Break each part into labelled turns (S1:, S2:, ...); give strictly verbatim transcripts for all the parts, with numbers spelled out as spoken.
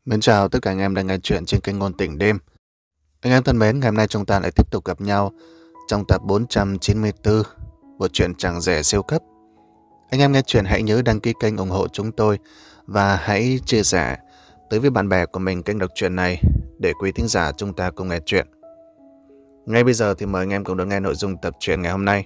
S1: Mến chào tất cả anh em đang nghe chuyện trên kênh Ngôn Tình Đêm. Anh em thân mến, ngày hôm nay chúng ta lại tiếp tục gặp nhau trong tập bốn trăm chín mươi tư, bộ truyện Chẳng Rẻ Siêu Cấp. Anh em nghe chuyện hãy nhớ đăng ký kênh ủng hộ chúng tôi và hãy chia sẻ tới với bạn bè của mình kênh đọc truyện này để quý thính giả chúng ta cùng nghe chuyện. Ngay bây giờ thì mời anh em cùng đón nghe nội dung tập truyện ngày hôm nay.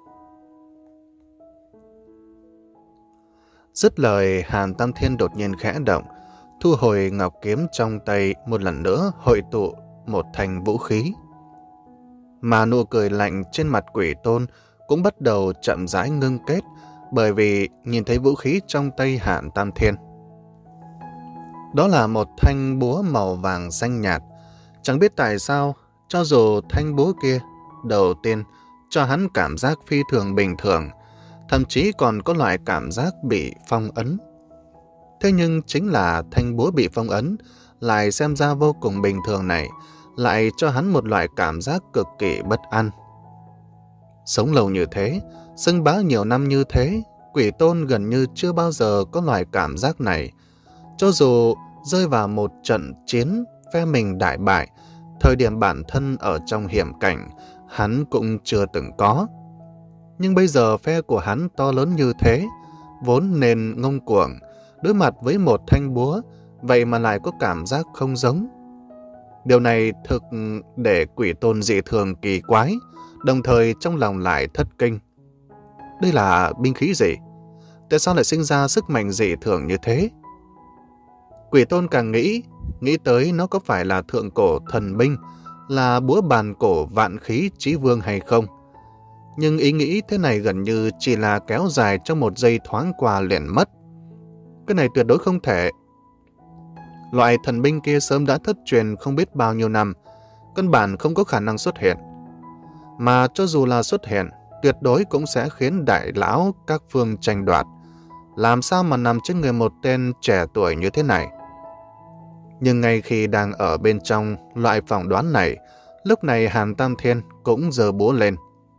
S1: Dứt lời, Hàn Tam Thiên đột nhiên khẽ động, thu hồi ngọc kiếm trong tay, một lần nữa hội tụ một thanh vũ khí. Mà nụ cười lạnh trên mặt Quỷ Tôn cũng bắt đầu chậm rãi ngưng kết, bởi vì nhìn thấy vũ khí trong tay Hàn Tam Thiên. Đó là một thanh búa màu vàng xanh nhạt. Chẳng biết tại sao, cho dù thanh búa kia đầu tiên cho hắn cảm giác phi thường bình thường, thậm chí còn có loại cảm giác bị phong ấn. Thế nhưng chính là thanh búa bị phong ấn lại xem ra vô cùng bình thường này, lại cho hắn một loại cảm giác cực kỳ bất an. Sống lâu như thế, xưng bá nhiều năm như thế, Quỷ Tôn gần như chưa bao giờ có loại cảm giác này. Cho dù rơi vào một trận chiến phe mình đại bại, thời điểm bản thân ở trong hiểm cảnh, hắn cũng chưa từng có. Nhưng bây giờ phe của hắn to lớn như thế, vốn nên ngông cuồng, đối mặt với một thanh búa, vậy mà lại có cảm giác không giống. Điều này thực để Quỷ Tôn dị thường kỳ quái, đồng thời trong lòng lại thất kinh. Đây là binh khí gì? Tại sao lại sinh ra sức mạnh dị thường như thế? Quỷ Tôn càng nghĩ, nghĩ tới nó có phải là thượng cổ thần binh, là búa bàn cổ vạn khí chí vương hay không? Nhưng ý nghĩ thế này gần như chỉ là kéo dài trong một giây thoáng qua liền mất. Cái này tuyệt đối không thể. Loại thần binh kia sớm đã thất truyền không biết bao nhiêu năm, căn bản không có khả năng xuất hiện. Mà cho dù là xuất hiện, tuyệt đối cũng sẽ khiến đại lão các phương tranh đoạt. Làm sao mà nằm trên người một tên trẻ tuổi như thế này? Nhưng ngay khi đang ở bên trong loại phỏng đoán này, lúc này Hàn Tam Thiên cũng giơ búa lên.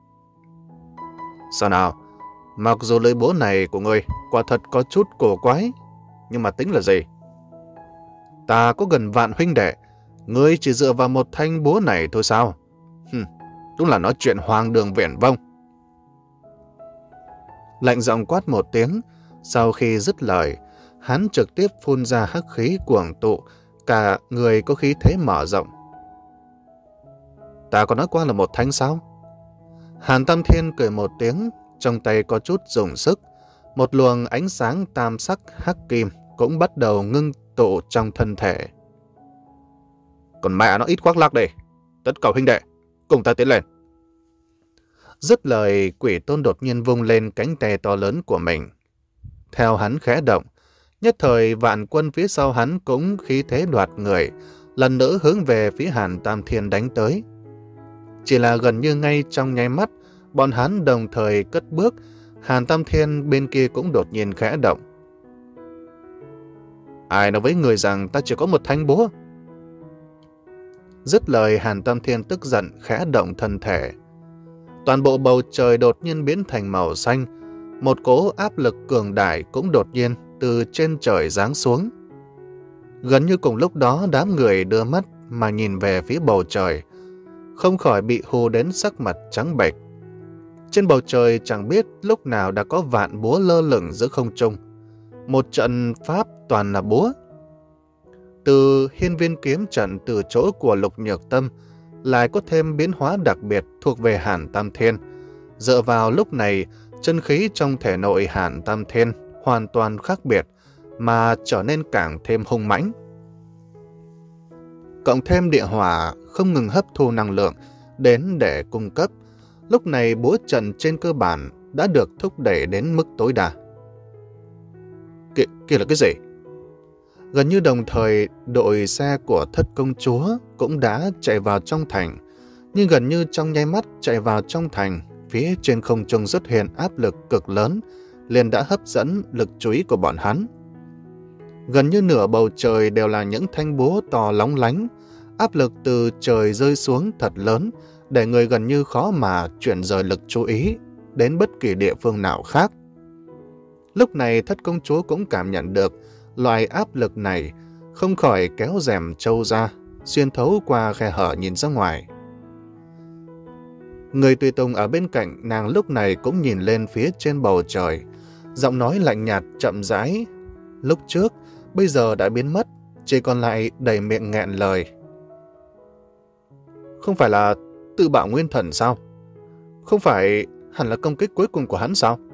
S1: Sao nào? Mặc dù lưỡi búa này của ngươi quả thật có chút cổ quái, nhưng mà tính là gì? Ta có gần vạn huynh đệ, ngươi chỉ dựa vào một thanh búa này thôi sao? Hừm, đúng là nói chuyện hoang đường viển vông. Lạnh giọng quát một tiếng, sau khi dứt lời, hắn trực tiếp phun ra hắc khí cuồng tụ, cả người có khí thế mở rộng. Ta có nói qua là một thanh sao? Hàn Tam Thiên cười một tiếng, trong tay có chút dùng sức, một luồng ánh sáng tam sắc hắc kim cũng bắt đầu ngưng tụ trong thân thể. Còn mẹ nó ít khoác lác đi, tất cả huynh đệ, cùng ta tiến lên. Dứt lời, Quỷ Tôn đột nhiên vung lên cánh tay to lớn của mình. Theo hắn khẽ động, nhất thời vạn quân phía sau hắn cũng khí thế đoạt người, lần nữa hướng về phía Hàn Tam Thiên đánh tới. Chỉ là gần như ngay trong nháy mắt, bọn hắn đồng thời cất bước, Hàn Tam Thiên bên kia cũng đột nhiên khẽ động. Ai nói với người rằng ta chỉ có một thanh búa? Dứt lời, Hàn Tam Thiên tức giận khẽ động thân thể. Toàn bộ bầu trời đột nhiên biến thành màu xanh, một cỗ áp lực cường đại cũng đột nhiên từ trên trời giáng xuống. Gần như cùng lúc đó, đám người đưa mắt mà nhìn về phía bầu trời, không khỏi bị hù đến sắc mặt trắng bệch. Trên bầu trời chẳng biết lúc nào đã có vạn búa lơ lửng giữa không trung. Một trận pháp toàn là búa. Từ hiên viên kiếm trận từ chỗ của Lục Nhược Tâm lại có thêm biến hóa đặc biệt thuộc về Hàn Tam Thiên. Dựa vào lúc này, chân khí trong thể nội Hàn Tam Thiên hoàn toàn khác biệt mà trở nên càng thêm hung mãnh. Cộng thêm địa hỏa không ngừng hấp thu năng lượng đến để cung cấp, lúc này búa trận trên cơ bản đã được thúc đẩy đến mức tối đa. Kì, kìa là cái gì? Gần như đồng thời, đội xe của Thất Công Chúa cũng đã chạy vào trong thành. Nhưng gần như trong nháy mắt chạy vào trong thành, phía trên không trung xuất hiện áp lực cực lớn, liền đã hấp dẫn lực chú ý của bọn hắn. Gần như nửa bầu trời đều là những thanh búa to lóng lánh, áp lực từ trời rơi xuống thật lớn, để người gần như khó mà chuyển rời lực chú ý đến bất kỳ địa phương nào khác. Lúc này Thất Công Chúa cũng cảm nhận được loại áp lực này, không khỏi kéo rèm trâu ra, xuyên thấu qua khe hở nhìn ra ngoài. Người tùy tùng ở bên cạnh nàng lúc này cũng nhìn lên phía trên bầu trời, giọng nói lạnh nhạt chậm rãi. Lúc trước, bây giờ đã biến mất, chỉ còn lại đầy miệng nghẹn lời. Không phải là tự bạo nguyên thần sao? Không phải hẳn là công kích cuối cùng của hắn sao?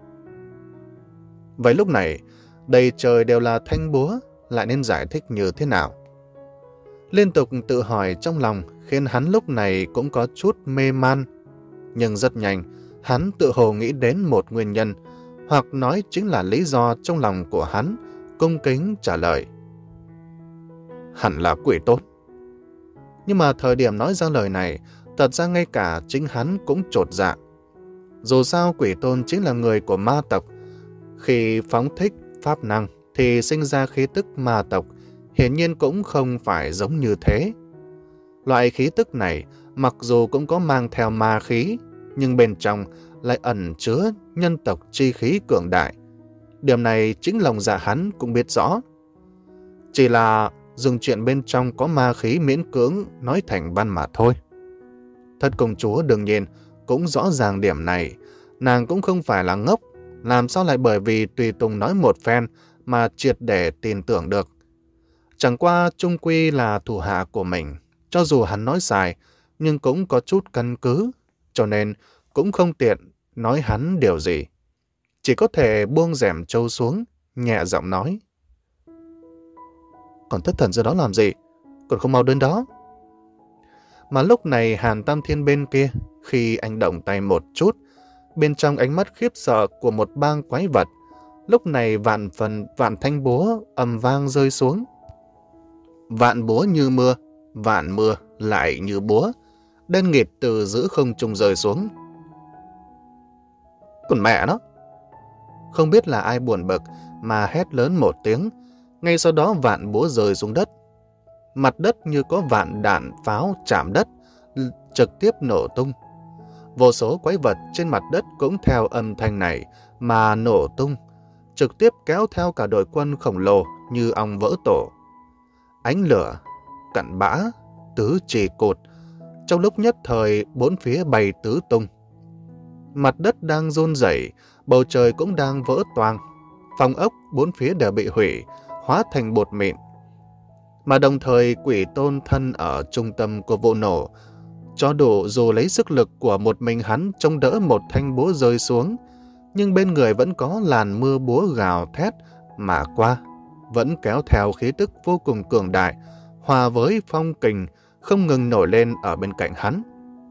S1: Vậy lúc này, đầy trời đều là thanh búa, lại nên giải thích như thế nào? Liên tục tự hỏi trong lòng khiến hắn lúc này cũng có chút mê man. Nhưng rất nhanh, hắn tự hồ nghĩ đến một nguyên nhân, hoặc nói chính là lý do trong lòng của hắn, cung kính trả lời. Hẳn là quỷ tốt. Nhưng mà thời điểm nói ra lời này, thật ra ngay cả chính hắn cũng chột dạ. Dù sao quỷ tôn chính là người của ma tộc. Khi phóng thích pháp năng thì sinh ra khí tức ma tộc, hiển nhiên cũng không phải giống như thế. Loại khí tức này mặc dù cũng có mang theo ma khí, nhưng bên trong lại ẩn chứa nhân tộc chi khí cường đại. Điểm này chính lòng dạ hắn cũng biết rõ. Chỉ là dùng chuyện bên trong có ma khí miễn cưỡng nói thành văn mà thôi. Thất công chúa đương nhiên cũng rõ ràng điểm này, nàng cũng không phải là ngốc, làm sao lại bởi vì tùy tùng nói một phen mà triệt để tin tưởng được. Chẳng qua chung quy là thủ hạ của mình, cho dù hắn nói sai, nhưng cũng có chút căn cứ, cho nên cũng không tiện nói hắn điều gì. Chỉ có thể buông rèm trâu xuống, nhẹ giọng nói. Còn thất thần ra đó làm gì? Còn không mau đến đó. Mà lúc này Hàn Tam Thiên bên kia, khi anh động tay một chút, bên trong ánh mắt khiếp sợ của một bang quái vật, lúc này vạn phần vạn thanh búa ầm vang rơi xuống. Vạn búa như mưa, vạn mưa lại như búa, đen nghịt từ giữa không trung rơi xuống. Còn mẹ nó! Không biết là ai buồn bực mà hét lớn một tiếng, ngay sau đó vạn búa rơi xuống đất. Mặt đất như có vạn đạn pháo chạm đất, trực tiếp nổ tung. Vô số quái vật trên mặt đất cũng theo âm thanh này mà nổ tung, trực tiếp kéo theo cả đội quân khổng lồ như ong vỡ tổ. Ánh lửa, cặn bã, tứ trì cột, trong lúc nhất thời bốn phía bay tứ tung. Mặt đất đang run rẩy, bầu trời cũng đang vỡ toang, phòng ốc bốn phía đều bị hủy, hóa thành bột mịn. Mà đồng thời quỷ tôn thân ở trung tâm của vụ nổ, cho đủ dù lấy sức lực của một mình hắn chống đỡ một thanh búa rơi xuống, nhưng bên người vẫn có làn mưa búa gào thét mà qua, vẫn kéo theo khí tức vô cùng cường đại, hòa với phong kình không ngừng nổi lên ở bên cạnh hắn.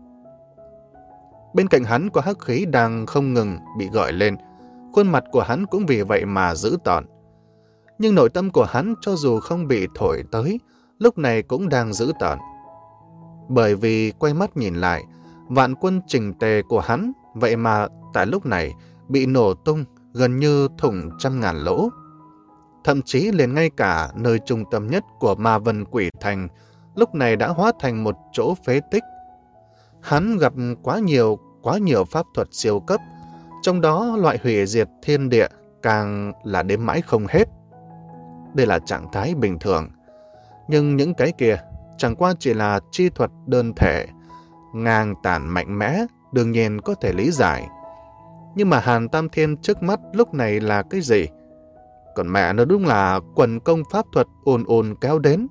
S1: Bên cạnh hắn có hắc khí đang không ngừng bị gợi lên, khuôn mặt của hắn cũng vì vậy mà dữ tợn. Nhưng nội tâm của hắn cho dù không bị thổi tới, lúc này cũng đang dữ tợn. Bởi vì quay mắt nhìn lại, vạn quân chỉnh tề của hắn vậy mà tại lúc này bị nổ tung gần như thủng trăm ngàn lỗ. Thậm chí liền ngay cả nơi trung tâm nhất của Ma Vân Quỷ Thành lúc này đã hóa thành một chỗ phế tích. Hắn gặp quá nhiều, quá nhiều pháp thuật siêu cấp, trong đó loại hủy diệt thiên địa càng là đếm mãi không hết. Đây là trạng thái bình thường. Nhưng những cái kia chẳng qua chỉ là chi thuật đơn thể, ngang tàn mạnh mẽ, đương nhiên có thể lý giải. Nhưng mà Hàn Tam Thiên trước mắt lúc này là cái gì? Còn mẹ nó đúng là quần công pháp thuật ồn ồn kéo đến.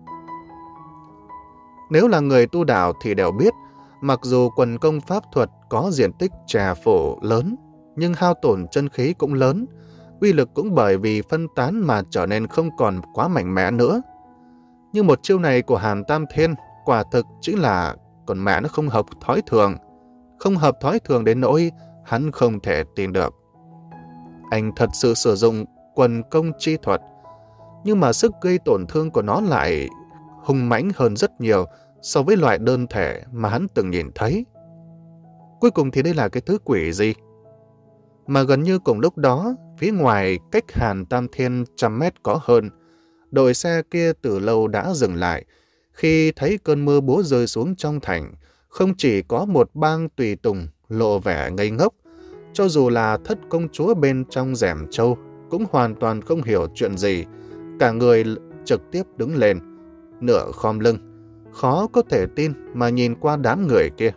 S1: Nếu là người tu đạo thì đều biết, mặc dù quần công pháp thuật có diện tích trà phổ lớn, nhưng hao tổn chân khí cũng lớn, uy lực cũng bởi vì phân tán mà trở nên không còn quá mạnh mẽ nữa. Nhưng một chiêu này của Hàn Tam Thiên quả thực chính là còn mẹ nó không hợp thói thường. Không hợp thói thường đến nỗi hắn không thể tin được. Anh thật sự sử dụng quần công chi thuật, nhưng mà sức gây tổn thương của nó lại hung mãnh hơn rất nhiều so với loại đơn thể mà hắn từng nhìn thấy. Cuối cùng thì đây là cái thứ quỷ gì? Mà gần như cùng lúc đó, phía ngoài cách Hàn Tam Thiên trăm mét có hơn, đội xe kia từ lâu đã dừng lại. Khi thấy cơn mưa búa rơi xuống trong thành, không chỉ có một bang tùy tùng lộ vẻ ngây ngốc, cho dù là thất công chúa bên trong rèm trâu cũng hoàn toàn không hiểu chuyện gì, cả người trực tiếp đứng lên, nửa khom lưng, khó có thể tin mà nhìn qua đám người kia.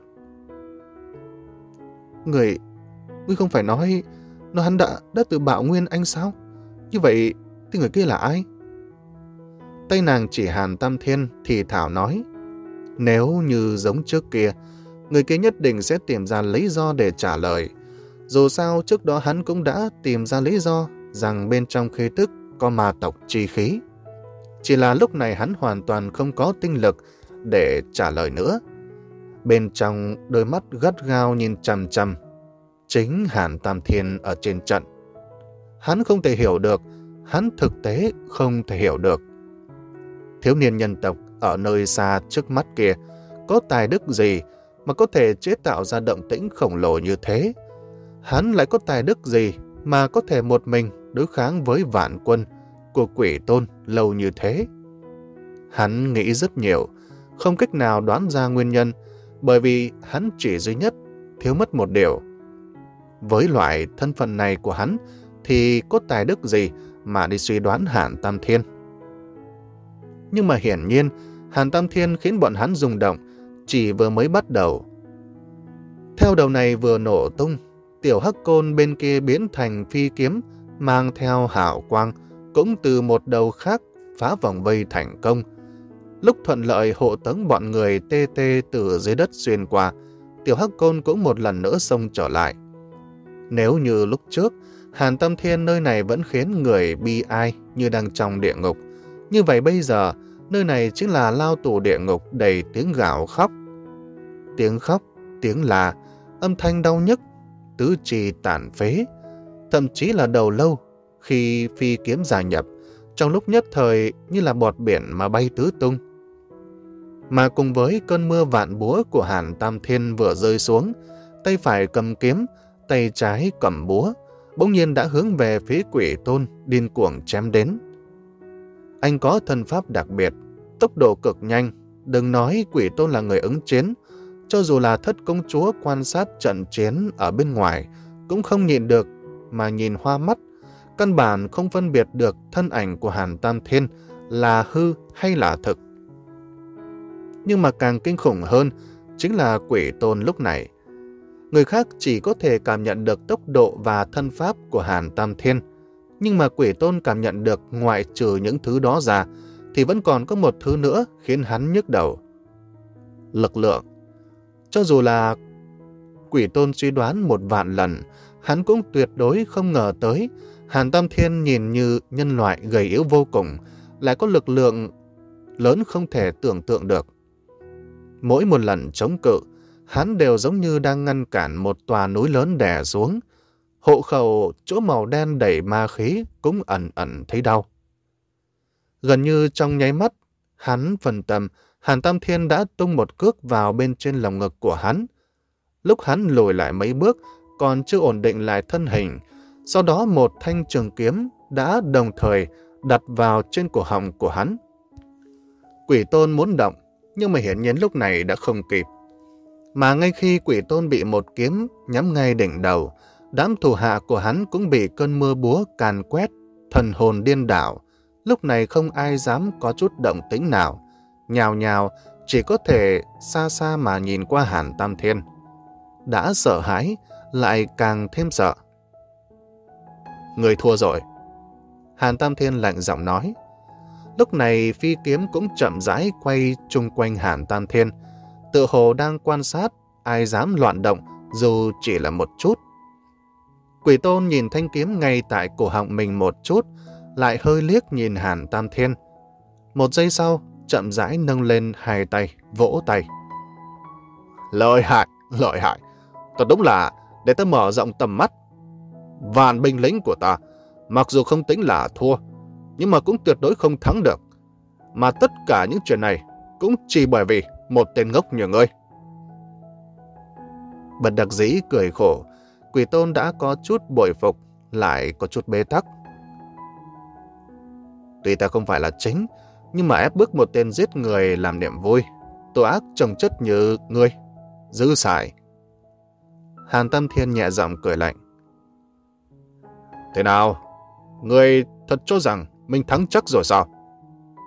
S1: Người, ngươi không phải nói, nó hắn đã, đã tự bạo nguyên anh sao? Như vậy thì người kia là ai? Tay nàng chỉ Hàn Tam Thiên thì thảo nói, nếu như giống trước kia, người kia nhất định sẽ tìm ra lý do để trả lời. Dù sao trước đó hắn cũng đã tìm ra lý do rằng bên trong khí tức có ma tộc chi khí. Chỉ là lúc này hắn hoàn toàn không có tinh lực để trả lời nữa. Bên trong đôi mắt gắt gao nhìn chằm chằm chính Hàn Tam Thiên ở trên trận. Hắn không thể hiểu được, hắn thực tế không thể hiểu được. Thiếu niên nhân tộc ở nơi xa trước mắt kia có tài đức gì mà có thể chế tạo ra động tĩnh khổng lồ như thế? Hắn lại có tài đức gì mà có thể một mình đối kháng với vạn quân của Quỷ Tôn lâu như thế? Hắn nghĩ rất nhiều, không cách nào đoán ra nguyên nhân, bởi vì hắn chỉ duy nhất thiếu mất một điều. Với loại thân phận này của hắn thì có tài đức gì mà đi suy đoán Hàn Tam Thiên? Nhưng mà hiển nhiên, Hàn Tam Thiên khiến bọn hắn rung động chỉ vừa mới bắt đầu. Theo đầu này vừa nổ tung, tiểu hắc côn bên kia biến thành phi kiếm mang theo hào quang, cũng từ một đầu khác phá vòng vây thành công. Lúc thuận lợi hộ tống bọn người tê tê từ dưới đất xuyên qua, tiểu hắc côn cũng một lần nữa xông trở lại. Nếu như lúc trước, Hàn Tam Thiên nơi này vẫn khiến người bi ai như đang trong địa ngục, như vậy bây giờ, nơi này chính là lao tù địa ngục đầy tiếng gào khóc. Tiếng khóc, tiếng là, âm thanh đau nhức, tứ chi tàn phế, thậm chí là đầu lâu khi phi kiếm gia nhập, trong lúc nhất thời như là bọt biển mà bay tứ tung. Mà cùng với cơn mưa vạn búa của Hàn Tam Thiên vừa rơi xuống, tay phải cầm kiếm, tay trái cầm búa, bỗng nhiên đã hướng về phía Quỷ Tôn điên cuồng chém đến. Anh có thân pháp đặc biệt, tốc độ cực nhanh, đừng nói Quỷ Tôn là người ứng chiến, cho dù là thất công chúa quan sát trận chiến ở bên ngoài, cũng không nhịn được mà nhìn hoa mắt, căn bản không phân biệt được thân ảnh của Hàn Tam Thiên là hư hay là thực. Nhưng mà càng kinh khủng hơn chính là Quỷ Tôn lúc này. Người khác chỉ có thể cảm nhận được tốc độ và thân pháp của Hàn Tam Thiên, nhưng mà Quỷ Tôn cảm nhận được ngoại trừ những thứ đó ra, thì vẫn còn có một thứ nữa khiến hắn nhức đầu. Lực lượng. Cho dù là Quỷ Tôn suy đoán một vạn lần, hắn cũng tuyệt đối không ngờ tới Hàn Tam Thiên nhìn như nhân loại gầy yếu vô cùng, lại có lực lượng lớn không thể tưởng tượng được. Mỗi một lần chống cự, hắn đều giống như đang ngăn cản một tòa núi lớn đè xuống. Hộ khẩu chỗ màu đen đầy ma khí cũng ẩn ẩn thấy đau. Gần như trong nháy mắt, hắn phần tâm, Hàn Tam Thiên đã tung một cước vào bên trên lồng ngực của hắn. Lúc hắn lùi lại mấy bước, còn chưa ổn định lại thân hình, sau đó một thanh trường kiếm đã đồng thời đặt vào trên cổ họng của hắn. Quỷ Tôn muốn động, nhưng mà hiển nhiên lúc này đã không kịp. Mà ngay khi Quỷ Tôn bị một kiếm nhắm ngay đỉnh đầu, đám thủ hạ của hắn cũng bị cơn mưa búa càn quét, thần hồn điên đảo. Lúc này không ai dám có chút động tĩnh nào, nhào nhào chỉ có thể xa xa mà nhìn qua Hàn Tam Thiên. Đã sợ hãi, lại càng thêm sợ. Người thua rồi. Hàn Tam Thiên lạnh giọng nói. Lúc này phi kiếm cũng chậm rãi quay chung quanh Hàn Tam Thiên, tự hồ đang quan sát, ai dám loạn động dù chỉ là một chút. Quỷ Tôn nhìn thanh kiếm ngay tại cổ họng mình một chút, lại hơi liếc nhìn Hàn Tam Thiên. Một giây sau, chậm rãi nâng lên hai tay, vỗ tay. Lợi hại, lợi hại. Thật đúng là để ta mở rộng tầm mắt. Vạn binh lính của ta, mặc dù không tính là thua, nhưng mà cũng tuyệt đối không thắng được. Mà tất cả những chuyện này cũng chỉ bởi vì một tên ngốc như ngươi. Bất đắc dĩ cười khổ, Quỷ Tôn đã có chút bội phục, lại có chút bế tắc. Tuy ta không phải là chính, nhưng mà ép bức một tên giết người làm niềm vui, tội ác chồng chất như ngươi, dư xài. Hàn Tam Thiên nhẹ giọng cười lạnh. Thế nào? Ngươi thật cho rằng mình thắng chắc rồi sao?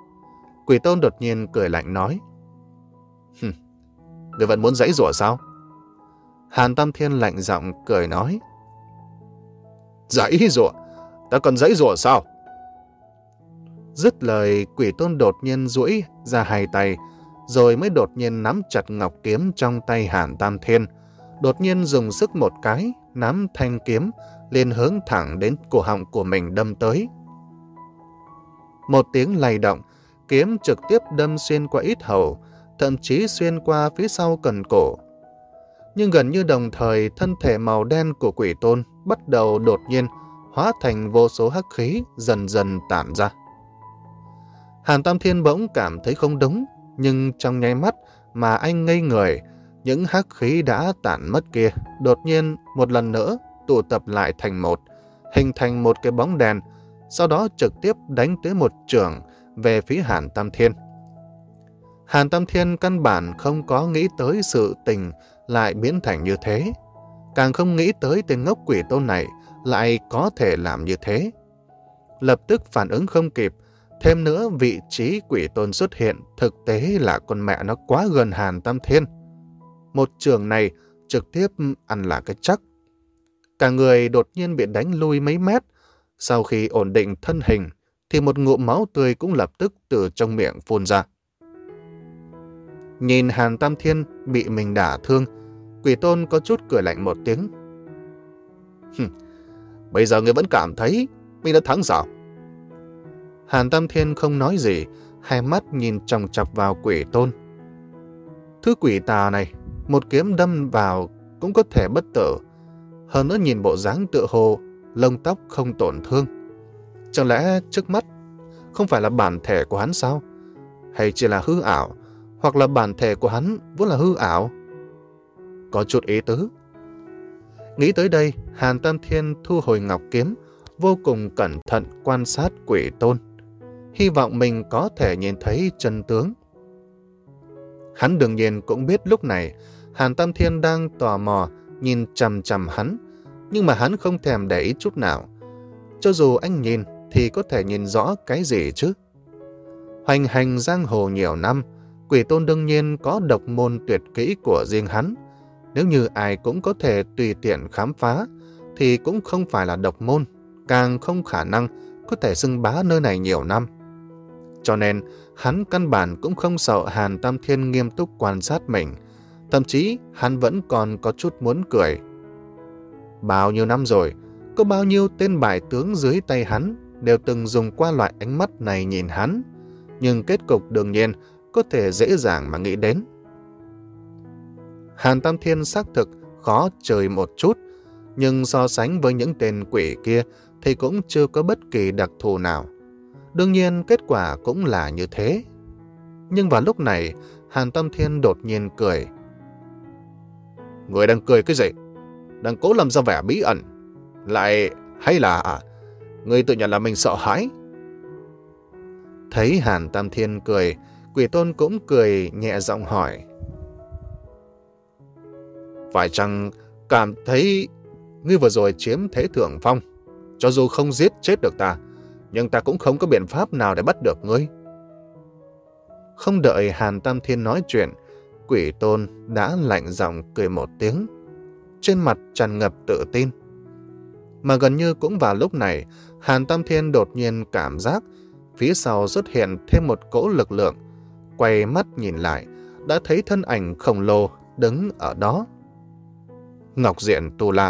S1: Quỷ Tôn đột nhiên cười lạnh nói. Hừm, người vẫn muốn giãy giụa sao? Hàn Tam Thiên lạnh giọng cười nói. Giãy giụa? Ta còn giãy giụa sao? Dứt lời, Quỷ Tôn đột nhiên duỗi ra hai tay, rồi mới đột nhiên nắm chặt ngọc kiếm trong tay Hàn Tam Thiên, đột nhiên dùng sức một cái, nắm thanh kiếm, liền hướng thẳng đến cổ họng của mình đâm tới. Một tiếng lay động, kiếm trực tiếp đâm xuyên qua yết hầu, thậm chí xuyên qua phía sau cần cổ. Nhưng gần như đồng thời, thân thể màu đen của Quỷ Tôn bắt đầu đột nhiên hóa thành vô số hắc khí dần dần tản ra. Hàn Tam Thiên bỗng cảm thấy không đúng, nhưng trong nháy mắt mà anh ngây người, những hắc khí đã tản mất kia đột nhiên một lần nữa tụ tập lại thành một, hình thành một cái bóng đèn, sau đó trực tiếp đánh tới một chưởng về phía Hàn Tam Thiên. Hàn Tam Thiên căn bản không có nghĩ tới sự tình lại biến thành như thế, càng không nghĩ tới tên ngốc Quỷ Tôn này lại có thể làm như thế. Lập tức phản ứng không kịp, thêm nữa vị trí Quỷ Tôn xuất hiện thực tế là con mẹ nó quá gần Hàn Tam Thiên. Một trường này trực tiếp ăn là cái chắc. Cả người đột nhiên bị đánh lui mấy mét. Sau khi ổn định thân hình, thì một ngụm máu tươi cũng lập tức từ trong miệng phun ra. Nhìn Hàn Tam Thiên bị mình đả thương, Quỷ Tôn có chút cười lạnh một tiếng. Bây giờ người vẫn cảm thấy mình đã thắng sao? Hàn Tam Thiên không nói gì, hai mắt nhìn chòng chọc vào Quỷ Tôn. Thứ quỷ tà này, một kiếm đâm vào cũng có thể bất tử. Hơn nữa nhìn bộ dáng tựa hồ, lông tóc không tổn thương. Chẳng lẽ trước mắt không phải là bản thể của hắn sao? Hay chỉ là hư ảo? Hoặc là bản thể của hắn vốn là hư ảo? Có chút ý tứ. Nghĩ tới đây, Hàn Tam Thiên thu hồi ngọc kiếm, vô cùng cẩn thận quan sát Quỷ Tôn, hy vọng mình có thể nhìn thấy chân tướng. Hắn đương nhiên cũng biết lúc này Hàn Tam Thiên đang tò mò nhìn chằm chằm hắn, nhưng mà hắn không thèm để ý chút nào. Cho dù anh nhìn thì có thể nhìn rõ cái gì chứ? Hoành hành giang hồ nhiều năm, Quỷ Tôn đương nhiên có độc môn tuyệt kỹ của riêng hắn. Nếu như ai cũng có thể tùy tiện khám phá, thì cũng không phải là độc môn, càng không khả năng có thể xưng bá nơi này nhiều năm. Cho nên, hắn căn bản cũng không sợ Hàn Tam Thiên nghiêm túc quan sát mình. Thậm chí, hắn vẫn còn có chút muốn cười. Bao nhiêu năm rồi, có bao nhiêu tên bại tướng dưới tay hắn đều từng dùng qua loại ánh mắt này nhìn hắn. Nhưng kết cục đương nhiên có thể dễ dàng mà nghĩ đến. Hàn Tam Thiên xác thực khó chơi một chút, nhưng so sánh với những tên quỷ kia thì cũng chưa có bất kỳ đặc thù nào. Đương nhiên kết quả cũng là như thế. Nhưng vào lúc này, Hàn Tam Thiên đột nhiên cười. Người đang cười cái gì? Đang cố làm ra vẻ bí ẩn. Lại hay là à, người tự nhận là mình sợ hãi? Thấy Hàn Tam Thiên cười, Quỷ Tôn cũng cười nhẹ giọng hỏi. Phải chăng cảm thấy ngươi vừa rồi chiếm thế thượng phong? Cho dù không giết chết được ta, nhưng ta cũng không có biện pháp nào để bắt được ngươi. Không đợi Hàn Tam Thiên nói chuyện, Quỷ Tôn đã lạnh giọng cười một tiếng, trên mặt tràn ngập tự tin. Mà gần như cũng vào lúc này, Hàn Tam Thiên đột nhiên cảm giác phía sau xuất hiện thêm một cỗ lực lượng. Quay mắt nhìn lại, đã thấy thân ảnh khổng lồ đứng ở đó. Ngọc Diện Tu La.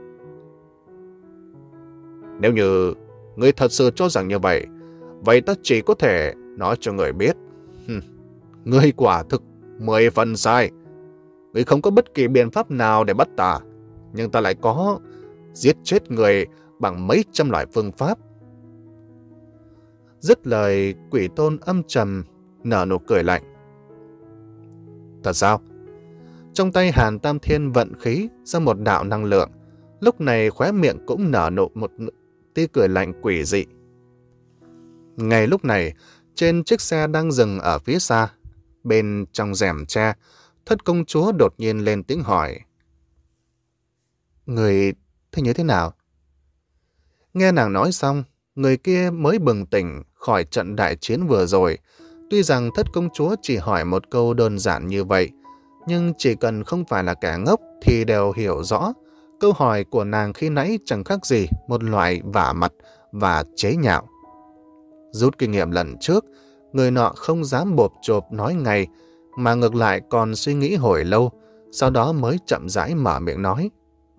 S1: Nếu như ngươi thật sự cho rằng như vậy, vậy ta chỉ có thể nói cho người biết. Hừm, ngươi quả thực mười phần sai. Ngươi không có bất kỳ biện pháp nào để bắt ta, nhưng ta lại có giết chết người bằng mấy trăm loại phương pháp. Dứt lời, Quỷ Tôn âm trầm nở nụ cười lạnh. Thật sao? Trong tay Hàn Tam Thiên vận khí ra một đạo năng lượng, lúc này khóe miệng cũng nở nụ một tia cười lạnh quỷ dị. Ngay lúc này, trên chiếc xe đang dừng ở phía xa, bên trong rèm tre, Thất công chúa đột nhiên lên tiếng hỏi. Người thấy như thế nào? Nghe nàng nói xong, người kia mới bừng tỉnh khỏi trận đại chiến vừa rồi, Tuy rằng thất công chúa chỉ hỏi một câu đơn giản như vậy, nhưng chỉ cần không phải là kẻ ngốc thì đều hiểu rõ. Câu hỏi của nàng khi nãy chẳng khác gì một loại vả mặt và chế nhạo. Rút kinh nghiệm lần trước, người nọ không dám bộp chộp nói ngay, mà ngược lại còn suy nghĩ hồi lâu, sau đó mới chậm rãi mở miệng nói.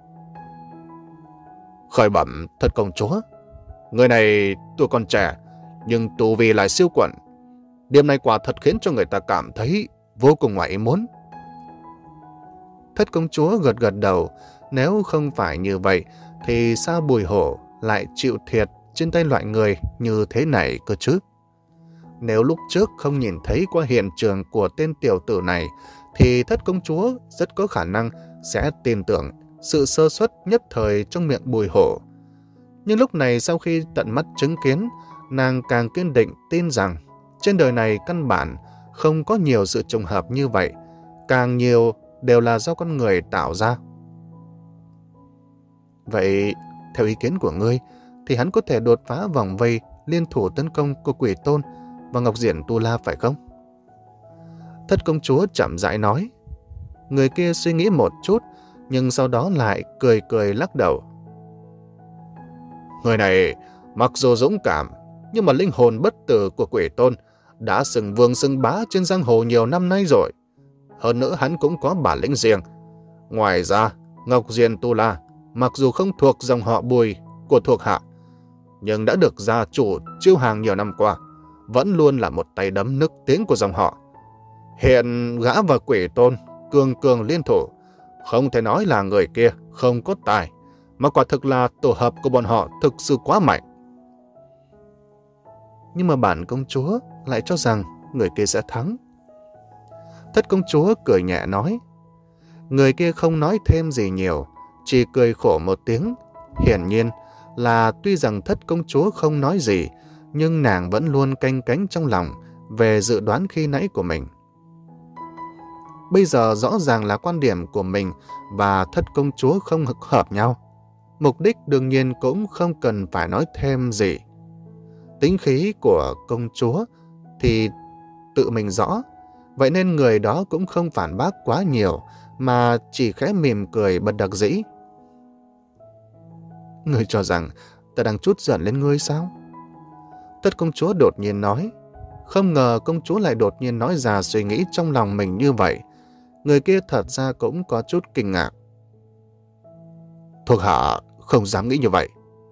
S1: Khởi bẩm thất công chúa, người này tuổi còn trẻ, nhưng tu vi lại siêu quần. Điểm này quả thật khiến cho người ta cảm thấy vô cùng ngoài ý muốn. Thất công chúa gật gật đầu, nếu không phải như vậy, thì sao Bùi Hổ lại chịu thiệt trên tay loại người như thế này cơ chứ? Nếu lúc trước không nhìn thấy qua hiện trường của tên tiểu tử này, thì thất công chúa rất có khả năng sẽ tin tưởng sự sơ suất nhất thời trong miệng Bùi Hổ. Nhưng lúc này sau khi tận mắt chứng kiến, nàng càng kiên định tin rằng trên đời này căn bản không có nhiều sự trùng hợp như vậy, càng nhiều đều là do con người tạo ra. Vậy, theo ý kiến của ngươi, thì hắn có thể đột phá vòng vây liên thủ tấn công của Quỷ Tôn và Ngọc Diện Tu La phải không? Thất công chúa chậm rãi nói. Người kia suy nghĩ một chút, nhưng sau đó lại cười cười lắc đầu. Người này mặc dù dũng cảm, nhưng mà linh hồn bất tử của Quỷ Tôn đã xưng vương xưng bá trên giang hồ nhiều năm nay rồi. Hơn nữa hắn cũng có bản lĩnh riêng. Ngoài ra, Ngọc Diện Tu La mặc dù không thuộc dòng họ Bùi của thuộc hạ, nhưng đã được gia chủ chiêu hàng nhiều năm qua, vẫn luôn là một tay đấm nức tiếng của dòng họ. Hiện gã và Quỷ Tôn cường cường liên thủ, không thể nói là người kia không có tài, mà quả thực là tổ hợp của bọn họ thực sự quá mạnh. Nhưng mà bản công chúa lại cho rằng người kia sẽ thắng. Thất công chúa cười nhẹ nói. Người kia không nói thêm gì nhiều, chỉ cười khổ một tiếng. Hiển nhiên là tuy rằng thất công chúa không nói gì, nhưng nàng vẫn luôn canh cánh trong lòng về dự đoán khi nãy của mình. Bây giờ rõ ràng là quan điểm của mình và thất công chúa không hợp nhau. Mục đích đương nhiên cũng không cần phải nói thêm gì. Tính khí của công chúa thì tự mình rõ, vậy nên người đó cũng không phản bác quá nhiều, mà chỉ khẽ mỉm cười bật đặc dĩ. Ngươi cho rằng ta đang trút giận lên ngươi sao? Thất công chúa đột nhiên nói. Không ngờ công chúa lại đột nhiên nói ra suy nghĩ trong lòng mình như vậy. Người kia thật ra cũng có chút kinh ngạc. Thuộc hạ không dám nghĩ như vậy.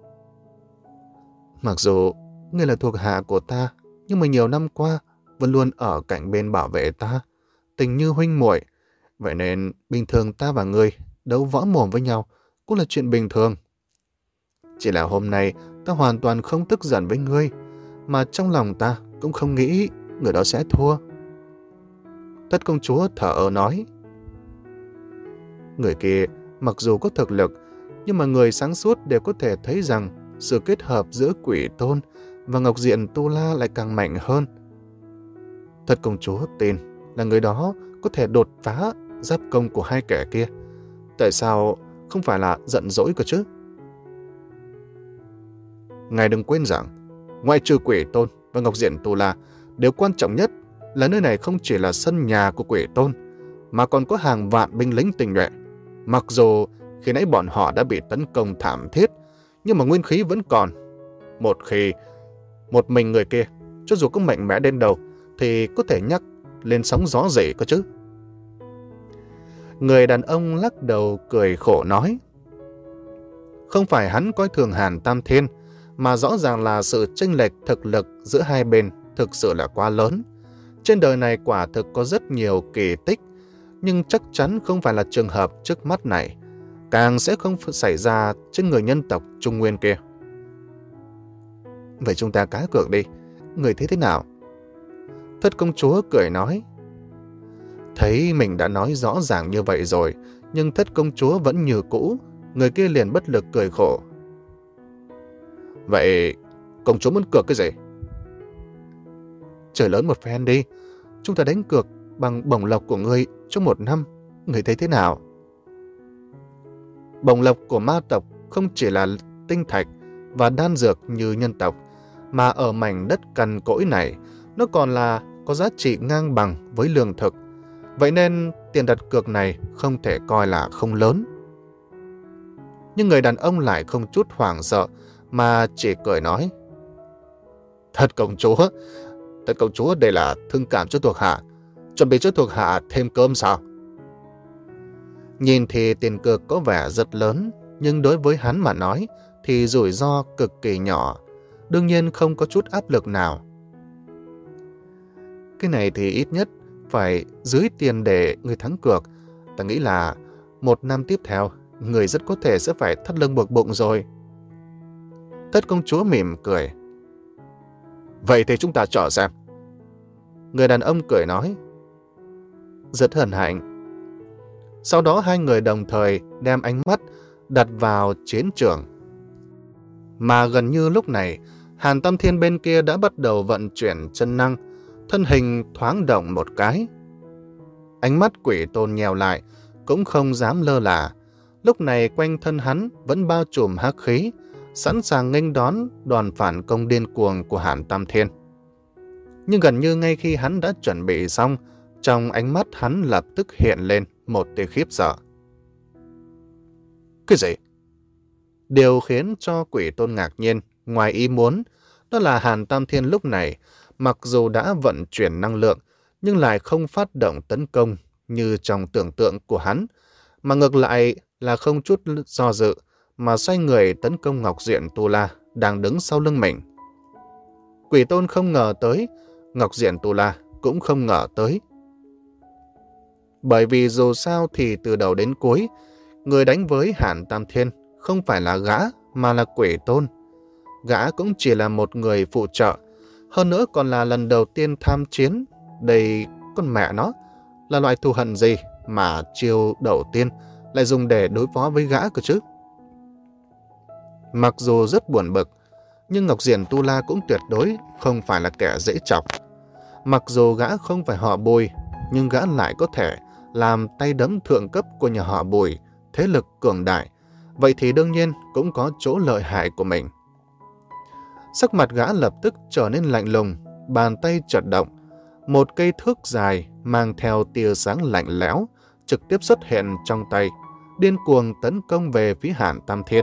S1: Mặc dù ngươi là thuộc hạ của ta, nhưng mà nhiều năm qua vẫn luôn ở cạnh bên bảo vệ ta, tình như huynh muội. Vậy nên bình thường ta và ngươi đấu võ mồm với nhau cũng là chuyện bình thường. Chỉ là hôm nay ta hoàn toàn không tức giận với ngươi, mà trong lòng ta cũng không nghĩ người đó sẽ thua. Thất công chúa thở ơ nói. Người kia mặc dù có thực lực, nhưng mà người sáng suốt đều có thể thấy rằng sự kết hợp giữa Quỷ Tôn và Ngọc Diện Tu La lại càng mạnh hơn. Thất công chúa tin là người đó có thể đột phá giáp công của hai kẻ kia. Tại sao không phải là giận dỗi cơ chứ? Ngài đừng quên rằng, ngoại trừ Quỷ Tôn và Ngọc Diện Tu La, điều quan trọng nhất là nơi này không chỉ là sân nhà của Quỷ Tôn, mà còn có hàng vạn binh lính tinh nhuệ. Mặc dù khi nãy bọn họ đã bị tấn công thảm thiết, nhưng mà nguyên khí vẫn còn. Một khi một mình người kia, cho dù có mạnh mẽ đến đâu, thì có thể nhắc lên sóng gió gì cơ chứ. Người đàn ông lắc đầu cười khổ nói. Không phải hắn coi thường Hàn Tam Thiên, mà rõ ràng là sự chênh lệch thực lực giữa hai bên thực sự là quá lớn. Trên đời này quả thực có rất nhiều kỳ tích, nhưng chắc chắn không phải là trường hợp trước mắt này, càng sẽ không xảy ra trên người nhân tộc Trung Nguyên kia. Vậy chúng ta cá cược đi, người thấy thế nào? Thất công chúa cười nói. Thấy mình đã nói rõ ràng như vậy rồi, nhưng thất công chúa vẫn như cũ. Người kia liền bất lực cười khổ. Vậy công chúa muốn cược cái gì? Trời lớn một phen đi, chúng ta đánh cược bằng bổng lộc của ngươi trong một năm, người thấy thế nào? Bổng lộc của ma tộc không chỉ là tinh thạch và đan dược như nhân tộc, mà ở mảnh đất cằn cỗi này, nó còn là có giá trị ngang bằng với lương thực, vậy nên tiền đặt cược này không thể coi là không lớn. Nhưng người đàn ông lại không chút hoảng sợ, mà chỉ cười nói: Thật công chúa, thật công chúa, đây là thương cảm cho thuộc hạ, chuẩn bị cho thuộc hạ thêm cơm sao? Nhìn thì tiền cược có vẻ rất lớn, nhưng đối với hắn mà nói thì rủi ro cực kỳ nhỏ, đương nhiên không có chút áp lực nào. Cái này thì ít nhất phải dưới tiền để người thắng cược. Ta nghĩ là một năm tiếp theo, người rất có thể sẽ phải thắt lưng buộc bụng rồi. Thất công chúa mỉm cười: Vậy thì chúng ta chờ xem. Người đàn ông cười nói: Rất hân hạnh. Sau đó hai người đồng thời đem ánh mắt đặt vào chiến trường. Mà gần như lúc này, Hàn Tam Thiên bên kia đã bắt đầu vận chuyển chân năng, thân hình thoáng động một cái. Ánh mắt Quỷ Tôn nhèo lại, cũng không dám lơ là. Lúc này quanh thân hắn vẫn bao trùm hắc khí, sẵn sàng nghênh đón đòn phản công điên cuồng của Hàn Tam Thiên. Nhưng gần như ngay khi hắn đã chuẩn bị xong, trong ánh mắt hắn lập tức hiện lên một tia khiếp sợ. Cái gì? Điều khiến cho Quỷ Tôn ngạc nhiên, ngoài ý muốn, đó là Hàn Tam Thiên lúc này, mặc dù đã vận chuyển năng lượng, nhưng lại không phát động tấn công như trong tưởng tượng của hắn, mà ngược lại là không chút do dự, mà xoay người tấn công Ngọc Diện Tu La đang đứng sau lưng mình. Quỷ Tôn không ngờ tới, Ngọc Diện Tu La cũng không ngờ tới. Bởi vì dù sao thì từ đầu đến cuối, người đánh với Hàn Tam Thiên không phải là gã mà là Quỷ Tôn. Gã cũng chỉ là một người phụ trợ, hơn nữa còn là lần đầu tiên tham chiến. Đây con mẹ nó là loại thù hận gì mà chiêu đầu tiên lại dùng để đối phó với gã cơ chứ? Mặc dù rất buồn bực, nhưng Ngọc Diện Tu La cũng tuyệt đối không phải là kẻ dễ chọc. Mặc dù gã không phải họ Bùi, nhưng gã lại có thể làm tay đấm thượng cấp của nhà họ Bùi, thế lực cường đại, vậy thì đương nhiên cũng có chỗ lợi hại của mình. Sắc mặt gã lập tức trở nên lạnh lùng, bàn tay chợt động, một cây thước dài mang theo tia sáng lạnh lẽo trực tiếp xuất hiện trong tay, điên cuồng tấn công về phía Hàn Tam Thiên.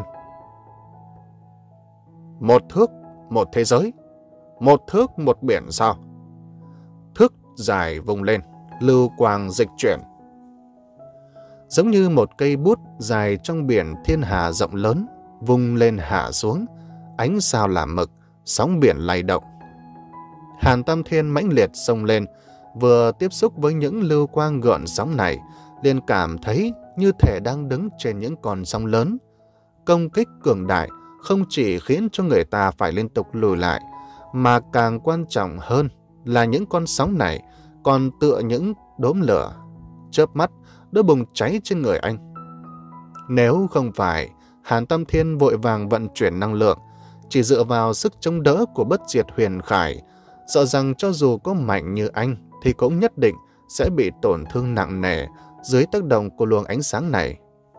S1: Một thước, một thế giới. Một thước, một biển sao? Thước dài vung lên, lưu quang dịch chuyển. Giống như một cây bút dài trong biển thiên hà rộng lớn, vung lên hạ xuống, ánh sao làm mực, sóng biển lay động. Hàn Tam Thiên mãnh liệt xông lên, vừa tiếp xúc với những lưu quang gợn sóng này, liền cảm thấy như thể đang đứng trên những con sóng lớn. Công kích cường đại không chỉ khiến cho người ta phải liên tục lùi lại, mà càng quan trọng hơn là những con sóng này còn tựa những đốm lửa, chớp mắt đã bùng cháy trên người anh. Nếu không phải Hàn Tam Thiên vội vàng vận chuyển năng lượng, chỉ dựa vào sức chống đỡ của bất diệt huyền khải, sợ rằng cho dù có mạnh như anh thì cũng nhất định sẽ bị tổn thương nặng nề dưới tác động của luồng ánh sáng này.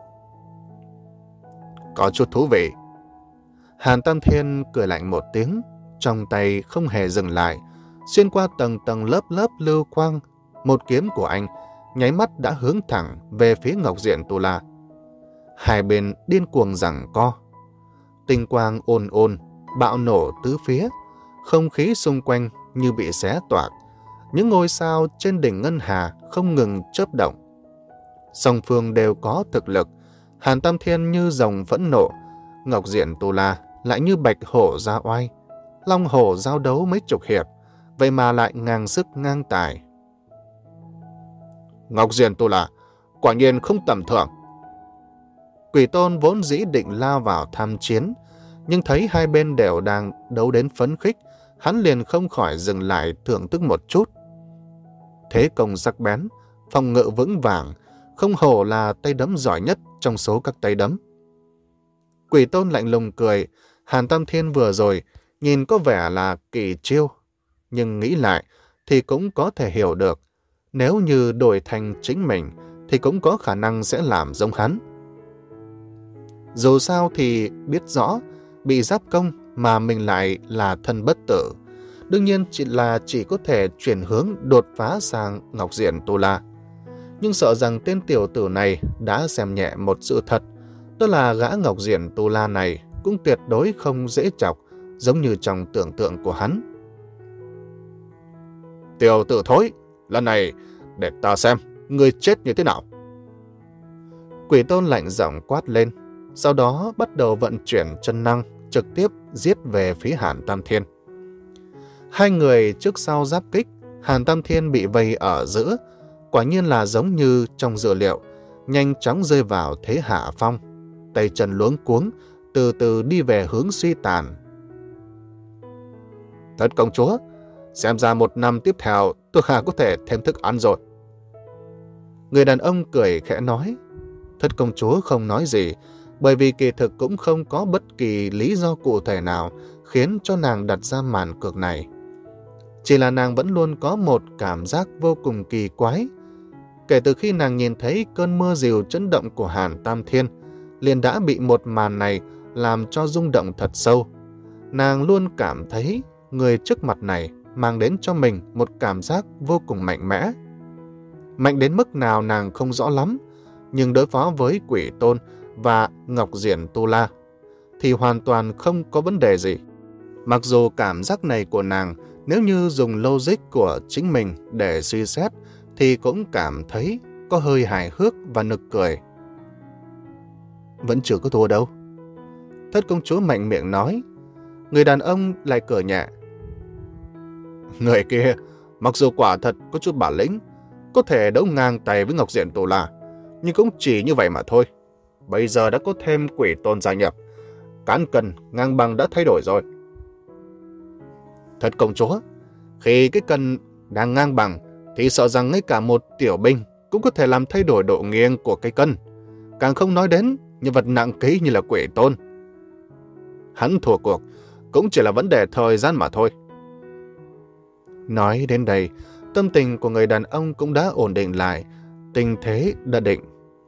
S1: Có chút thú vị. Hàn Tam Thiên cười lạnh một tiếng, trong tay không hề dừng lại, xuyên qua tầng tầng lớp lớp lưu quang, một kiếm của anh nháy mắt đã hướng thẳng về phía Ngọc Diện Tu La. Hai bên điên cuồng giằng co. Tinh quang ồn ồn, bạo nổ tứ phía, không khí xung quanh như bị xé toạc. Những ngôi sao trên đỉnh ngân hà không ngừng chớp động. Song phương đều có thực lực. Hàn Tam Thiên như rồng phẫn nộ, Ngọc Diện Tu La lại như bạch hổ ra oai. Long hổ giao đấu mấy chục hiệp, vậy mà lại ngang sức ngang tài. Ngọc Diện Tu La quả nhiên không tầm thường. Quỷ Tôn vốn dĩ định lao vào tham chiến, nhưng thấy hai bên đều đang đấu đến phấn khích, hắn liền không khỏi dừng lại thưởng thức một chút. Thế công sắc bén, phòng ngự vững vàng, không hổ là tay đấm giỏi nhất trong số các tay đấm. Quỷ Tôn lạnh lùng cười, Hàn Tam Thiên vừa rồi nhìn có vẻ là kỳ chiêu, nhưng nghĩ lại thì cũng có thể hiểu được, nếu như đổi thành chính mình thì cũng có khả năng sẽ làm giống hắn. Dù sao thì biết rõ bị giáp công mà mình lại là thân bất tử, đương nhiên chỉ là chỉ có thể chuyển hướng đột phá sang Ngọc Diện Tu La. Nhưng sợ rằng tên tiểu tử này đã xem nhẹ một sự thật, đó là gã Ngọc Diện Tu La này cũng tuyệt đối không dễ chọc, giống như trong tưởng tượng của hắn. Tiểu tử thối, lần này để ta xem ngươi chết như thế nào. Quỷ Tôn lạnh giọng quát lên, sau đó bắt đầu vận chuyển chân năng, trực tiếp giết về phía Hàn Tam Thiên. Hai người trước sau giáp kích, Hàn Tam Thiên bị vây ở giữa, quả nhiên là giống như trong dự liệu, nhanh chóng rơi vào thế hạ phong, tay chân luống cuống, từ từ đi về hướng suy tàn. Thất công chúa, xem ra một năm tiếp theo tôi hà có thể thêm thức ăn rồi. Người đàn ông cười khẽ nói. Thất công chúa không nói gì, bởi vì kỳ thực cũng không có bất kỳ lý do cụ thể nào khiến cho nàng đặt ra màn cược này. Chỉ là nàng vẫn luôn có một cảm giác vô cùng kỳ quái. Kể từ khi nàng nhìn thấy cơn mưa rìu chấn động của Hàn Tam Thiên, liền đã bị một màn này làm cho rung động thật sâu. Nàng luôn cảm thấy người trước mặt này mang đến cho mình một cảm giác vô cùng mạnh mẽ. Mạnh đến mức nào nàng không rõ lắm, nhưng đối phó với Quỷ Tôn và Ngọc Diện Tu La thì hoàn toàn không có vấn đề gì. Mặc dù cảm giác này của nàng nếu như dùng logic của chính mình để suy xét thì cũng cảm thấy có hơi hài hước và nực cười. Vẫn chưa có thua đâu. Thất công chúa mạnh miệng nói. Người đàn ông lại cười nhẹ. Người kia, mặc dù quả thật có chút bản lĩnh, có thể đấu ngang tay với Ngọc Diện Tu La, nhưng cũng chỉ như vậy mà thôi. Bây giờ đã có thêm Quỷ Tôn gia nhập, cán cân ngang bằng đã thay đổi rồi. Thất công chúa, khi cái cân đang ngang bằng thì sợ rằng ngay cả một tiểu binh cũng có thể làm thay đổi độ nghiêng của cái cân, càng không nói đến nhân vật nặng ký như là Quỷ Tôn. Hắn thua cuộc cũng chỉ là vấn đề thời gian mà thôi. Nói đến đây, tâm tình của người đàn ông cũng đã ổn định lại, tình thế đã định.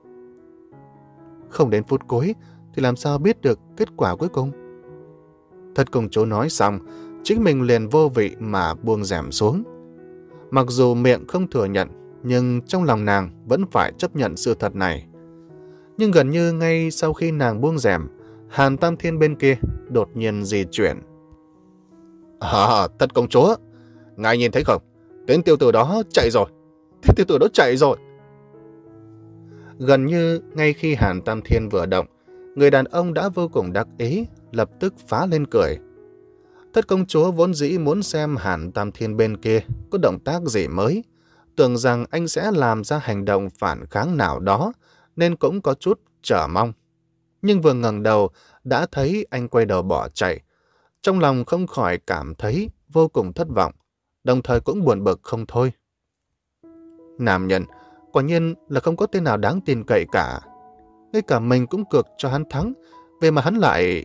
S1: Không đến phút cuối thì làm sao biết được kết quả cuối cùng? Thất công chúa nói xong, chính mình liền vô vị mà buông rèm xuống. Mặc dù miệng không thừa nhận, nhưng trong lòng nàng vẫn phải chấp nhận sự thật này. Nhưng gần như ngay sau khi nàng buông rèm, Hàn Tam Thiên bên kia đột nhiên di chuyển. À, Thất công chúa, ngài nhìn thấy không? Tên tiểu tử đó chạy rồi. Tên tiểu tử đó chạy rồi. Gần như ngay khi Hàn Tam Thiên vừa động, người đàn ông đã vô cùng đắc ý, lập tức phá lên cười. Thất công chúa vốn dĩ muốn xem Hàn Tam Thiên bên kia có động tác gì mới, tưởng rằng anh sẽ làm ra hành động phản kháng nào đó, nên cũng có chút chờ mong. Nhưng vừa ngẩng đầu đã thấy anh quay đầu bỏ chạy. Trong lòng không khỏi cảm thấy vô cùng thất vọng, đồng thời cũng buồn bực không thôi. Nam nhân, quả nhiên là không có tên nào đáng tin cậy cả. Ngay cả mình cũng cược cho hắn thắng, vậy mà hắn lại...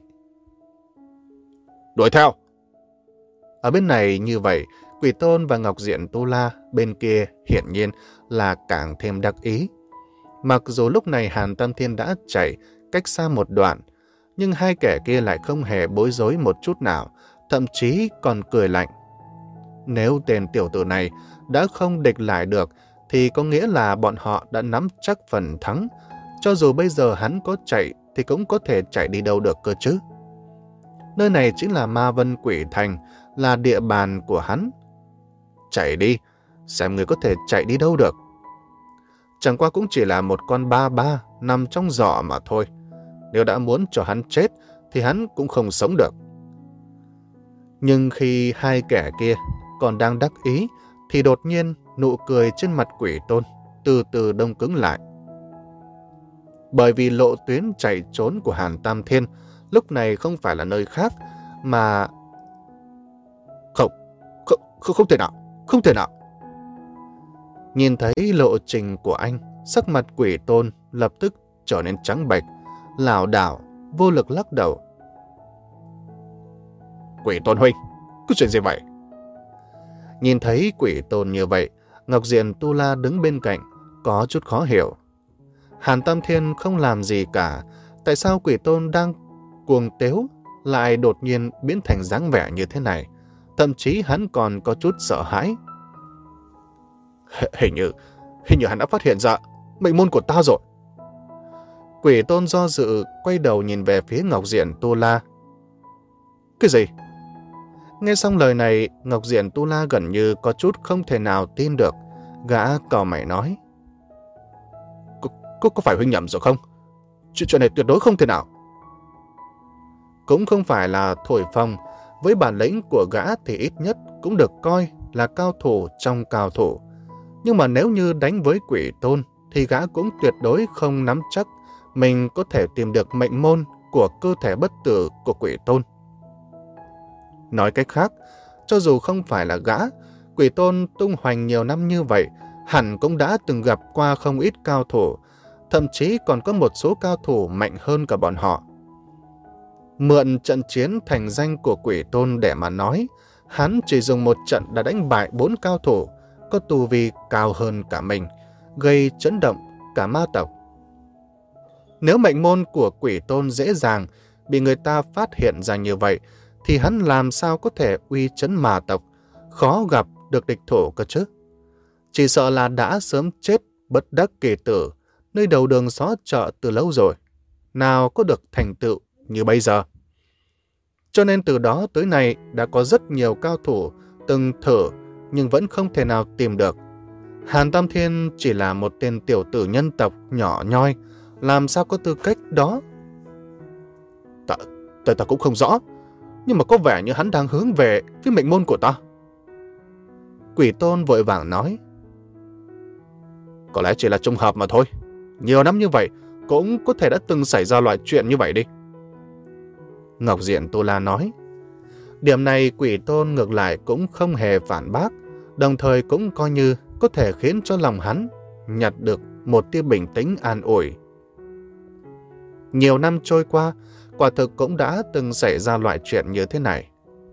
S1: Đuổi theo! Ở bên này như vậy, Quỷ Tôn và Ngọc Diện Tu La bên kia hiển nhiên là càng thêm đắc ý. Mặc dù lúc này Hàn Tam Thiên đã chạy cách xa một đoạn, nhưng hai kẻ kia lại không hề bối rối một chút nào, thậm chí còn cười lạnh. Nếu tên tiểu tử này đã không địch lại được, thì có nghĩa là bọn họ đã nắm chắc phần thắng. Cho dù bây giờ hắn có chạy, thì cũng có thể chạy đi đâu được cơ chứ. Nơi này chính là Ma Vân Quỷ Thành, là địa bàn của hắn. Chạy đi, xem người có thể chạy đi đâu được. Chẳng qua cũng chỉ là một con ba ba nằm trong giỏ mà thôi. Nếu đã muốn cho hắn chết, thì hắn cũng không sống được. Nhưng khi hai kẻ kia còn đang đắc ý, thì đột nhiên nụ cười trên mặt Quỷ Tôn từ từ đông cứng lại. Bởi vì lộ tuyến chạy trốn của Hàn Tam Thiên lúc này không phải là nơi khác, mà... Không, không, không, không thể nào, không thể nào. Nhìn thấy lộ trình của anh, sắc mặt Quỷ Tôn lập tức trở nên trắng bệch, lảo đảo, vô lực lắc đầu. Quỷ Tôn huynh, có chuyện gì vậy? Nhìn thấy Quỷ Tôn như vậy, Ngọc Diện Tu La đứng bên cạnh, có chút khó hiểu. Hàn Tam Thiên không làm gì cả, tại sao Quỷ Tôn đang cuồng tếu lại đột nhiên biến thành dáng vẻ như thế này? Thậm chí hắn còn có chút sợ hãi. Hình như, hình như hắn đã phát hiện ra mệnh môn của ta rồi. Quỷ tôn do dự, quay đầu nhìn về phía Ngọc Diện Tu La. Cái gì? Nghe xong lời này, Ngọc Diện Tu La gần như có chút không thể nào tin được. Gã cau mày nói. Có, có, có phải huynh nhầm rồi không? Chuyện, chuyện này tuyệt đối không thể nào. Cũng không phải là thổi phồng, với bản lĩnh của gã thì ít nhất cũng được coi là cao thủ trong cao thủ. Nhưng mà nếu như đánh với quỷ tôn thì gã cũng tuyệt đối không nắm chắc mình có thể tìm được mệnh môn của cơ thể bất tử của quỷ tôn. Nói cách khác, cho dù không phải là gã, quỷ tôn tung hoành nhiều năm như vậy, hẳn cũng đã từng gặp qua không ít cao thủ, thậm chí còn có một số cao thủ mạnh hơn cả bọn họ. Mượn trận chiến thành danh của quỷ tôn để mà nói, hắn chỉ dùng một trận đã đánh bại bốn cao thủ, có tu vi cao hơn cả mình, gây chấn động cả ma tộc. Nếu mệnh môn của quỷ tôn dễ dàng bị người ta phát hiện ra như vậy, thì hắn làm sao có thể uy chấn ma tộc, khó gặp được địch thủ cơ chứ. Chỉ sợ là đã sớm chết bất đắc kỳ tử, nơi đầu đường xó chợ từ lâu rồi, nào có được thành tựu như bây giờ. Cho nên từ đó tới nay đã có rất nhiều cao thủ từng thử nhưng vẫn không thể nào tìm được. Hàn Tam Thiên chỉ là một tên tiểu tử nhân tộc nhỏ nhoi, làm sao có tư cách đó? Ta, ta, ta cũng không rõ, nhưng mà có vẻ như hắn đang hướng về phía mệnh môn của ta. Quỷ tôn vội vàng nói. Có lẽ chỉ là trùng hợp mà thôi. Nhiều năm như vậy cũng có thể đã từng xảy ra loại chuyện như vậy đi. Ngọc Diện Tu La nói. Điểm này quỷ tôn ngược lại cũng không hề phản bác, đồng thời cũng coi như có thể khiến cho lòng hắn nhặt được một tia bình tĩnh an ủi. Nhiều năm trôi qua, quả thực cũng đã từng xảy ra loại chuyện như thế này.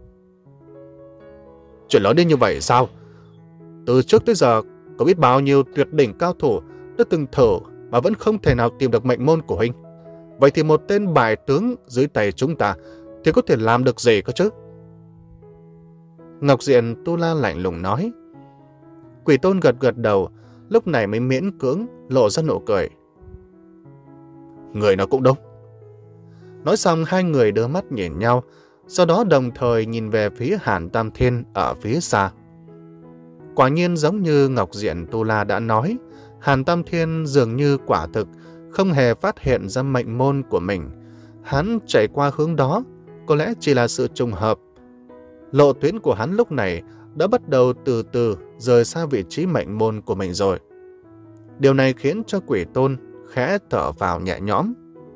S1: Chuyện lớn đến như vậy sao? Từ trước tới giờ, có biết bao nhiêu tuyệt đỉnh cao thủ đã từng thử mà vẫn không thể nào tìm được mệnh môn của huynh. Vậy thì một tên bài tướng dưới tay chúng ta thì có thể làm được gì cơ chứ? Ngọc Diện Tu La lạnh lùng nói. Quỷ tôn gật gật đầu, lúc này mới miễn cưỡng lộ ra nụ cười. Người nào cũng đúng. Nói xong hai người đưa mắt nhìn nhau, sau đó đồng thời nhìn về phía Hàn Tam Thiên ở phía xa. Quả nhiên giống như Ngọc Diện Tu La đã nói, Hàn Tam Thiên dường như quả thực không hề phát hiện ra mệnh môn của mình. Hắn chạy qua hướng đó, có lẽ chỉ là sự trùng hợp. Lộ tuyến của hắn lúc này đã bắt đầu từ từ rời xa vị trí mệnh môn của mình rồi. Điều này khiến cho quỷ tôn khẽ thở vào nhẹ nhõm.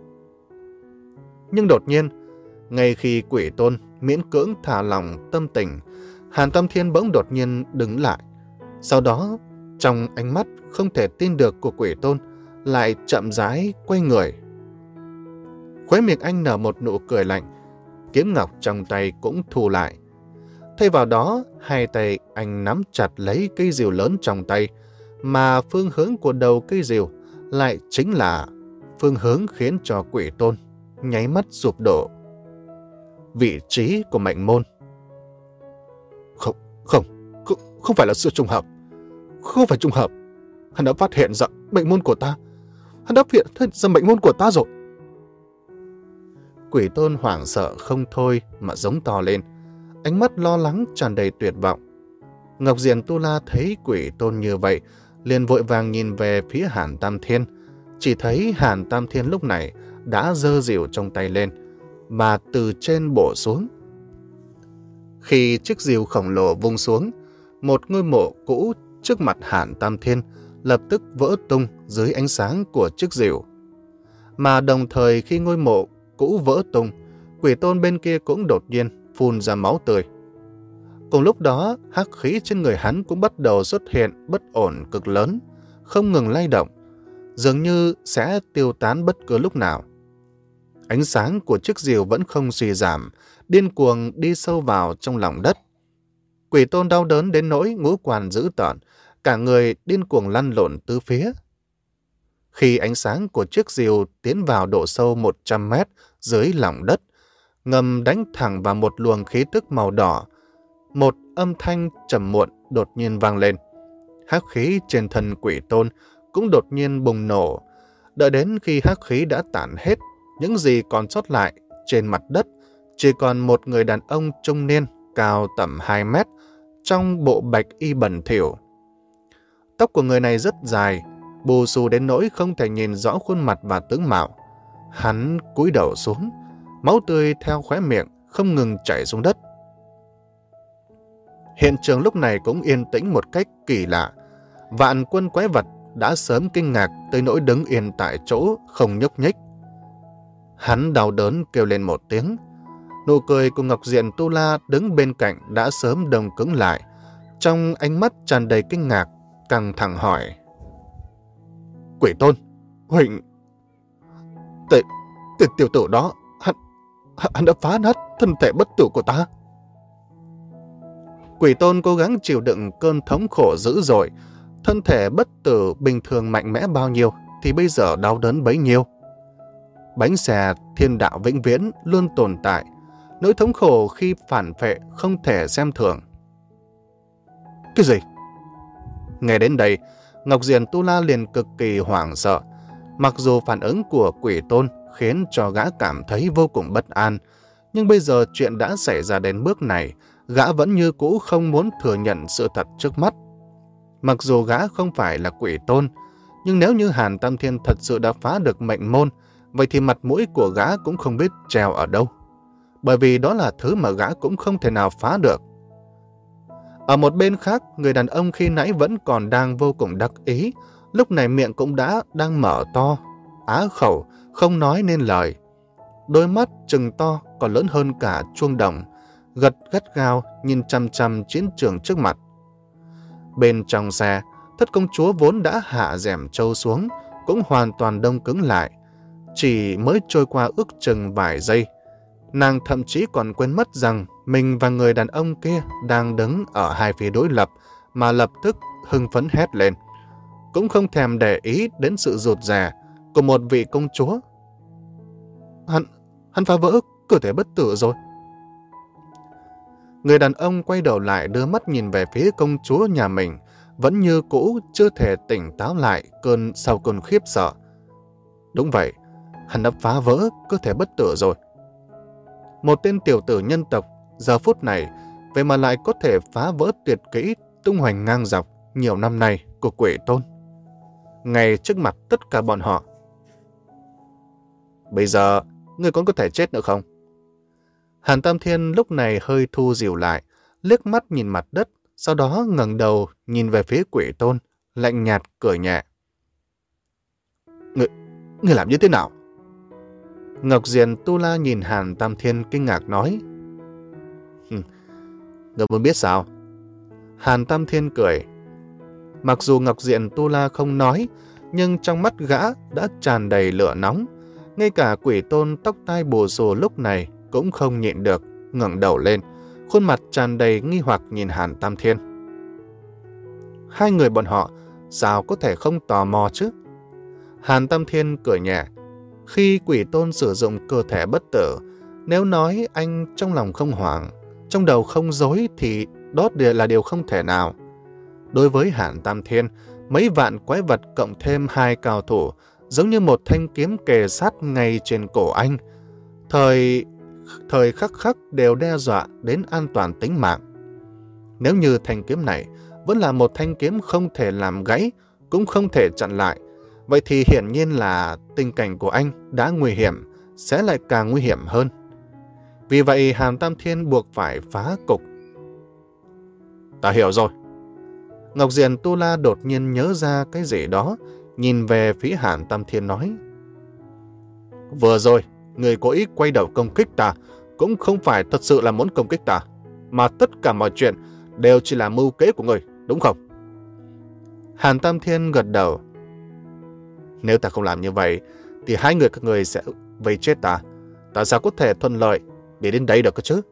S1: Nhưng đột nhiên, ngay khi quỷ tôn miễn cưỡng thả lòng tâm tình, Hàn Tam Thiên bỗng đột nhiên đứng lại. Sau đó, trong ánh mắt không thể tin được của quỷ tôn, lại chậm rãi quay người. Khóe miệng anh nở một nụ cười lạnh, kiếm ngọc trong tay cũng thu lại. Thay vào đó, hai tay anh nắm chặt lấy cây rìu lớn trong tay, mà phương hướng của đầu cây rìu lại chính là phương hướng khiến cho quỷ tôn nháy mắt sụp đổ. Vị trí của mệnh môn. Không, không, không, không phải là sự trùng hợp. Không phải trùng hợp. Hắn đã phát hiện ra mệnh môn của ta. Hắn đã phát hiện ra mệnh môn của ta rồi. Quỷ tôn hoảng sợ không thôi mà giống to lên, ánh mắt lo lắng tràn đầy tuyệt vọng. Ngọc Diện Tu La thấy quỷ tôn như vậy, liền vội vàng nhìn về phía Hàn Tam Thiên. Chỉ thấy Hàn Tam Thiên lúc này đã giơ rìu trong tay lên, mà từ trên bổ xuống. Khi chiếc rìu khổng lồ vung xuống, một ngôi mộ cũ trước mặt Hàn Tam Thiên lập tức vỡ tung dưới ánh sáng của chiếc rìu. Mà đồng thời khi ngôi mộ cũ vỡ tung, quỷ tôn bên kia cũng đột nhiên phun ra máu tươi. Cùng lúc đó, hắc khí trên người hắn cũng bắt đầu xuất hiện bất ổn cực lớn, không ngừng lay động, dường như sẽ tiêu tán bất cứ lúc nào. Ánh sáng của chiếc rìu vẫn không suy giảm, điên cuồng đi sâu vào trong lòng đất. Quỷ tôn đau đớn đến nỗi ngũ quan dữ tợn, cả người điên cuồng lăn lộn tứ phía. Khi ánh sáng của chiếc rìu tiến vào độ sâu một trăm mét dưới lòng đất, ngầm đánh thẳng vào một luồng khí tức màu đỏ, một âm thanh trầm muộn đột nhiên vang lên. Hắc khí trên thân Quỷ Tôn cũng đột nhiên bùng nổ. Đợi đến khi hắc khí đã tản hết, những gì còn sót lại trên mặt đất chỉ còn một người đàn ông trung niên cao tầm hai mét trong bộ bạch y bẩn thỉu. Tóc của người này rất dài, bù xù đến nỗi không thể nhìn rõ khuôn mặt và tướng mạo. Hắn cúi đầu xuống, máu tươi theo khóe miệng không ngừng chảy xuống đất. Hiện trường lúc này cũng yên tĩnh một cách kỳ lạ. Vạn quân quái vật đã sớm kinh ngạc tới nỗi đứng yên tại chỗ không nhúc nhích. Hắn đau đớn kêu lên một tiếng. Nụ cười của Ngọc Diện Tu La đứng bên cạnh đã sớm đông cứng lại. Trong ánh mắt tràn đầy kinh ngạc, căng thẳng hỏi: Quỷ Tôn, Huỳnh... Tệ, tệ tiểu tử đó, hắn, hắn đã phá nát thân thể bất tử của ta. Quỷ Tôn cố gắng chịu đựng cơn thống khổ dữ dội. Thân thể bất tử bình thường mạnh mẽ bao nhiêu thì bây giờ đau đớn bấy nhiêu. Bánh xe thiên đạo vĩnh viễn luôn tồn tại. Nỗi thống khổ khi phản phệ không thể xem thường. Cái gì? Nghe đến đây, Ngọc Diện Tu La liền cực kỳ hoảng sợ. Mặc dù phản ứng của Quỷ Tôn khiến cho gã cảm thấy vô cùng bất an, nhưng bây giờ chuyện đã xảy ra đến bước này, gã vẫn như cũ không muốn thừa nhận sự thật trước mắt. Mặc dù gã không phải là Quỷ Tôn, nhưng nếu như Hàn Tam Thiên thật sự đã phá được mệnh môn, vậy thì mặt mũi của gã cũng không biết treo ở đâu. Bởi vì đó là thứ mà gã cũng không thể nào phá được. Ở một bên khác, người đàn ông khi nãy vẫn còn đang vô cùng đắc ý, lúc này miệng cũng đã đang mở to, á khẩu, không nói nên lời. Đôi mắt trừng to còn lớn hơn cả chuông đồng, gật gắt gao nhìn chăm chăm chiến trường trước mặt. Bên trong xe, Thất công chúa vốn đã hạ rèm trâu xuống, cũng hoàn toàn đông cứng lại. Chỉ mới trôi qua ước chừng vài giây, nàng thậm chí còn quên mất rằng mình và người đàn ông kia đang đứng ở hai phía đối lập, mà lập tức hưng phấn hét lên, cũng không thèm để ý đến sự rụt rè của một vị công chúa. Hắn, hắn phá vỡ cơ thể bất tử rồi. Người đàn ông quay đầu lại đưa mắt nhìn về phía công chúa nhà mình, vẫn như cũ chưa thể tỉnh táo lại cơn sau cơn khiếp sợ. Đúng vậy, hắn đã phá vỡ cơ thể bất tử rồi. Một tên tiểu tử nhân tộc giờ phút này vậy mà lại có thể phá vỡ tuyệt kỹ tung hoành ngang dọc nhiều năm nay của Quỷ Tôn, ngay trước mặt tất cả bọn họ. Bây giờ ngươi còn có thể chết nữa không? Hàn Tam Thiên lúc này hơi thu dịu lại, liếc mắt nhìn mặt đất, sau đó ngẩng đầu nhìn về phía Quỷ Tôn, lạnh nhạt cười nhẹ. Ngươi, ngươi làm như thế nào? Ngọc Diện Tu La nhìn Hàn Tam Thiên kinh ngạc nói. Ngươi muốn biết sao? Hàn Tam Thiên cười. Mặc dù Ngọc Diện Tu La không nói, nhưng trong mắt gã đã tràn đầy lửa nóng. Ngay cả Quỷ Tôn tóc tai bù xù lúc này cũng không nhịn được, ngẩng đầu lên, khuôn mặt tràn đầy nghi hoặc nhìn Hàn Tam Thiên. Hai người bọn họ sao có thể không tò mò chứ? Hàn Tam Thiên cười nhẹ. Khi Quỷ Tôn sử dụng cơ thể bất tử, nếu nói anh trong lòng không hoảng, trong đầu không rối thì đó là điều không thể nào. Đối với Hàn Tam Thiên, mấy vạn quái vật cộng thêm hai cao thủ giống như một thanh kiếm kề sát ngay trên cổ anh. Thời, thời khắc khắc đều đe dọa đến an toàn tính mạng. Nếu như thanh kiếm này vẫn là một thanh kiếm không thể làm gãy, cũng không thể chặn lại, vậy thì hiển nhiên là tình cảnh của anh đã nguy hiểm, sẽ lại càng nguy hiểm hơn. Vì vậy Hàn Tam Thiên buộc phải phá cục. Ta hiểu rồi. Ngọc Diện Tu La đột nhiên nhớ ra cái gì đó, nhìn về phía Hàn Tam Thiên nói. Vừa rồi, người cố ý quay đầu công kích ta, cũng không phải thật sự là muốn công kích ta, mà tất cả mọi chuyện đều chỉ là mưu kế của người, đúng không? Hàn Tam Thiên gật đầu. Nếu ta không làm như vậy, thì hai người các người sẽ vây chết ta. Ta sao có thể thuận lợi để đến đây được cơ chứ?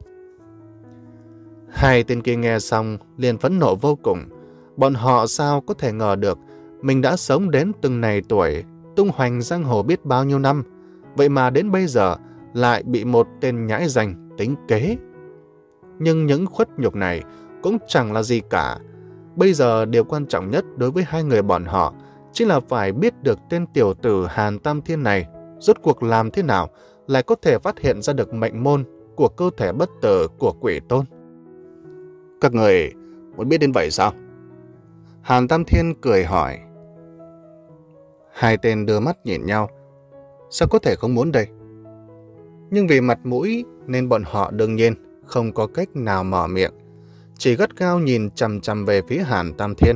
S1: Hai tên kia nghe xong liền phẫn nộ vô cùng. Bọn họ sao có thể ngờ được mình đã sống đến từng này tuổi, tung hoành giang hồ biết bao nhiêu năm, vậy mà đến bây giờ lại bị một tên nhãi danh tính kế. Nhưng những khuất nhục này cũng chẳng là gì cả. Bây giờ điều quan trọng nhất đối với hai người bọn họ chính là phải biết được tên tiểu tử Hàn Tam Thiên này rốt cuộc làm thế nào lại có thể phát hiện ra được mệnh môn của cơ thể bất tử của Quỷ Tôn. Các người muốn biết đến vậy sao? Hàn Tam Thiên cười hỏi. Hai tên đưa mắt nhìn nhau. Sao có thể không muốn đây? Nhưng vì mặt mũi nên bọn họ đương nhiên không có cách nào mở miệng, chỉ gắt gao nhìn chằm chằm về phía Hàn Tam Thiên.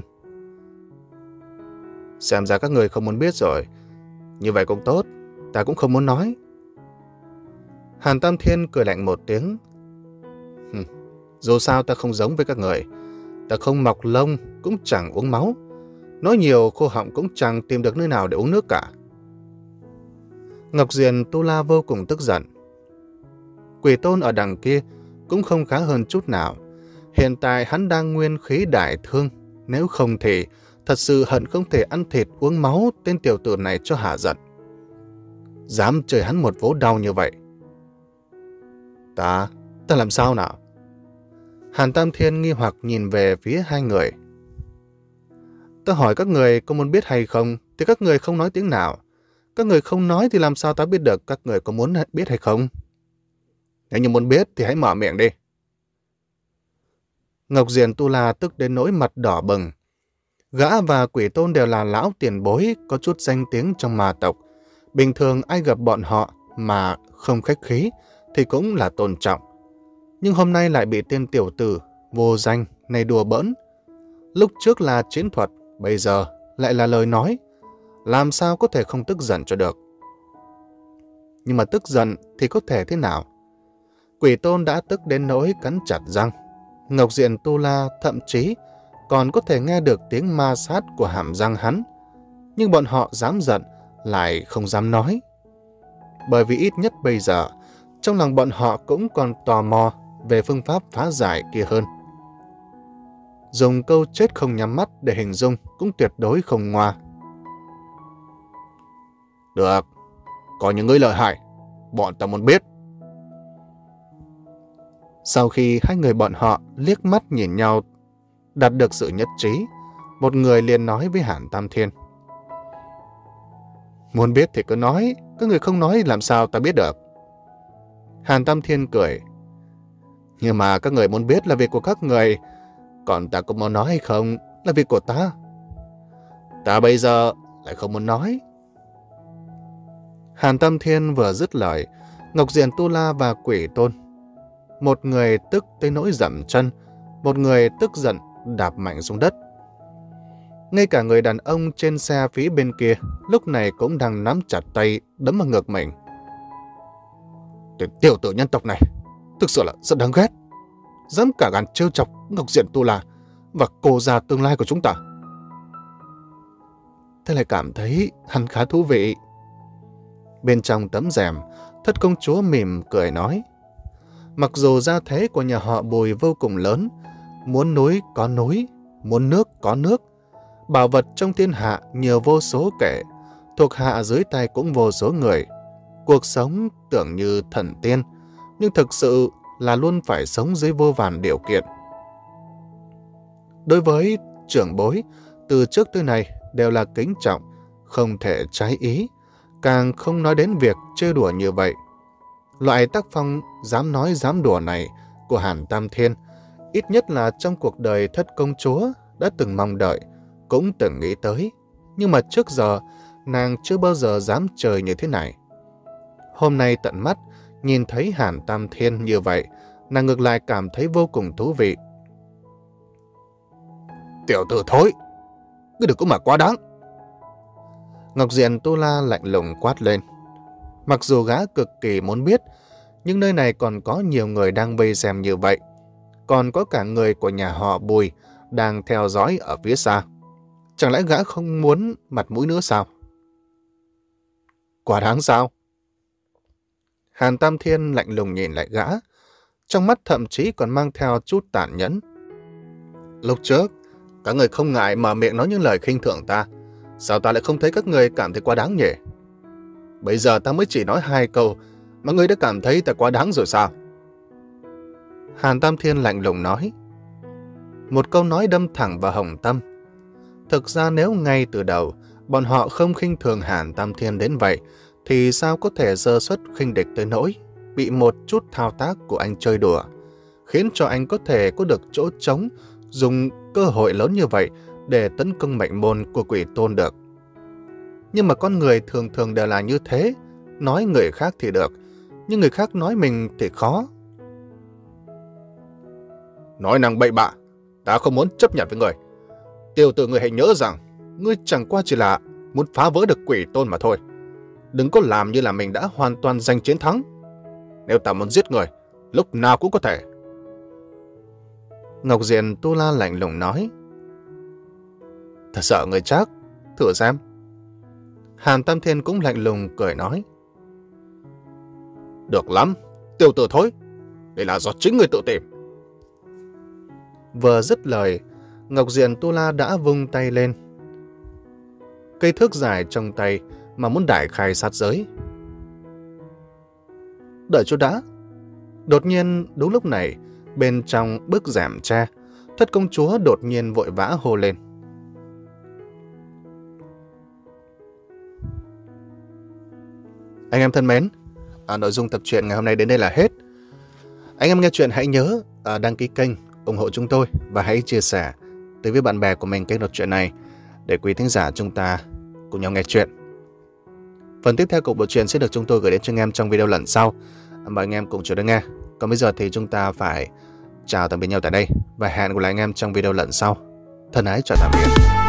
S1: Xem ra các người không muốn biết rồi. Như vậy cũng tốt, ta cũng không muốn nói. Hàn Tam Thiên cười lạnh một tiếng. Dù sao ta không giống với các người. Ta không mọc lông, cũng chẳng uống máu. Nói nhiều khô họng cũng chẳng tìm được nơi nào để uống nước cả. Ngọc Diền Tu La vô cùng tức giận. Quỷ Tôn ở đằng kia cũng không khá hơn chút nào. Hiện tại hắn đang nguyên khí đại thương. Nếu không thì thật sự hận không thể ăn thịt uống máu tên tiểu tử này cho hả giận. Dám chơi hắn một vố đau như vậy. Ta, ta làm sao nào? Hàn Tam Thiên nghi hoặc nhìn về phía hai người. Ta hỏi các người có muốn biết hay không, thì các người không nói tiếng nào. Các người không nói thì làm sao ta biết được các người có muốn biết hay không? Nếu như muốn biết thì hãy mở miệng đi. Ngọc Diền Tu La tức đến nỗi mặt đỏ bừng. Gã và Quỷ Tôn đều là lão tiền bối có chút danh tiếng trong ma tộc. Bình thường ai gặp bọn họ mà không khách khí thì cũng là tôn trọng. Nhưng hôm nay lại bị tên tiểu tử vô danh này đùa bỡn. Lúc trước là chiến thuật, bây giờ lại là lời nói. Làm sao có thể không tức giận cho được? Nhưng mà tức giận thì có thể thế nào? Quỷ Tôn đã tức đến nỗi cắn chặt răng. Ngọc Diền Tu La thậm chí còn có thể nghe được tiếng ma sát của hàm răng hắn. Nhưng bọn họ dám giận lại không dám nói. Bởi vì ít nhất bây giờ trong lòng bọn họ cũng còn tò mò về phương pháp phá giải kia hơn. Dùng câu chết không nhắm mắt để hình dung cũng tuyệt đối không ngoa. Được, có những người lợi hại, bọn ta muốn biết. Sau khi hai người bọn họ liếc mắt nhìn nhau, đạt được sự nhất trí, một người liền nói với Hàn Tam Thiên. Muốn biết thì cứ nói, các người không nói làm sao ta biết được. Hàn Tam Thiên cười. Nhưng mà các người muốn biết là việc của các người, còn ta có muốn nói hay không là việc của ta. Ta bây giờ lại không muốn nói. Hàn Tam Thiên vừa dứt lời, Ngọc Diền Tu La và Quỷ Tôn, một người tức tới nỗi dậm chân, một người tức giận đạp mạnh xuống đất. Ngay cả người đàn ông trên xe phía bên kia lúc này cũng đang nắm chặt tay đấm vào ngực mình. Tên tiểu tử nhân tộc này thực sự là rất đáng ghét, dám cả gan trêu chọc Ngọc Diền Tu La và cô già tương lai của chúng ta. Thế lại cảm thấy hắn khá thú vị. Bên trong tấm rèm, Thất công chúa mỉm cười nói. Mặc dù gia thế của nhà họ Bùi vô cùng lớn, muốn núi có núi, muốn nước có nước, bảo vật trong thiên hạ nhiều vô số kể, thuộc hạ dưới tay cũng vô số người. Cuộc sống tưởng như thần tiên, nhưng thực sự là luôn phải sống dưới vô vàn điều kiện. Đối với trưởng bối, từ trước tới nay đều là kính trọng, không thể trái ý, càng không nói đến việc chơi đùa như vậy. Loại tác phong dám nói dám đùa này của Hàn Tam Thiên, ít nhất là trong cuộc đời Thất công chúa đã từng mong đợi, cũng từng nghĩ tới, nhưng mà trước giờ nàng chưa bao giờ dám chơi như thế này. Hôm nay tận mắt nhìn thấy Hàn Tam Thiên như vậy, nàng ngược lại cảm thấy vô cùng thú vị. Tiểu tử thối, cứ đừng có mà quá đáng. Ngọc Diền Tu La lạnh lùng quát lên. Mặc dù gã cực kỳ muốn biết, nhưng nơi này còn có nhiều người đang vây xem như vậy. Còn có cả người của nhà họ Bùi đang theo dõi ở phía xa. Chẳng lẽ gã không muốn mặt mũi nữa sao? Quá đáng sao? Hàn Tam Thiên lạnh lùng nhìn lại gã, trong mắt thậm chí còn mang theo chút tàn nhẫn. Lúc trước, các người không ngại mở miệng nói những lời khinh thường ta. Sao ta lại không thấy các người cảm thấy quá đáng nhỉ? Bây giờ ta mới chỉ nói hai câu mà ngươi đã cảm thấy ta quá đáng rồi sao? Hàn Tam Thiên lạnh lùng nói. Một câu nói đâm thẳng vào Hồng Tâm. Thực ra nếu ngay từ đầu bọn họ không khinh thường Hàn Tam Thiên đến vậy, thì sao có thể sơ suất khinh địch tới nỗi bị một chút thao tác của anh chơi đùa, khiến cho anh có thể có được chỗ trống, dùng cơ hội lớn như vậy để tấn công mệnh môn của Quỷ Tôn được. Nhưng mà con người thường thường đều là như thế, nói người khác thì được, nhưng người khác nói mình thì khó. Nói năng bậy bạ, ta không muốn chấp nhận với người. Tiểu tử, người hãy nhớ rằng, ngươi chẳng qua chỉ là muốn phá vỡ được Quỷ Tôn mà thôi. Đừng có làm như là mình đã hoàn toàn giành chiến thắng. Nếu ta muốn giết người, lúc nào cũng có thể. Ngọc Diện Tu La lạnh lùng nói. Ta sợ người chắc, thử xem. Hàn Tam Thiên cũng lạnh lùng cười nói. Được lắm, tiểu tử thôi. Đây là do chính người tự tìm. Vừa dứt lời, Ngọc Diện Tu La đã vung tay lên. Cây thước dài trong tay mà muốn đại khai sát giới. Đợi chút đã. Đột nhiên đúng lúc này, bên trong bức rèm tre, Thất công chúa đột nhiên vội vã hô lên. Anh em thân mến, à, nội dung tập truyện ngày hôm nay đến đây là hết. Anh em nghe chuyện hãy nhớ à, đăng ký kênh, ủng hộ chúng tôi và hãy chia sẻ tới với bạn bè của mình kênh đọc truyện này để quý thính giả chúng ta cùng nhau nghe chuyện. Phần tiếp theo của bộ truyện sẽ được chúng tôi gửi đến cho anh em trong video lần sau. Mời anh em cùng chờ đợi nghe. Còn bây giờ thì chúng ta phải chào tạm biệt nhau tại đây và hẹn gặp lại anh em trong video lần sau. Thân ái chào tạm biệt.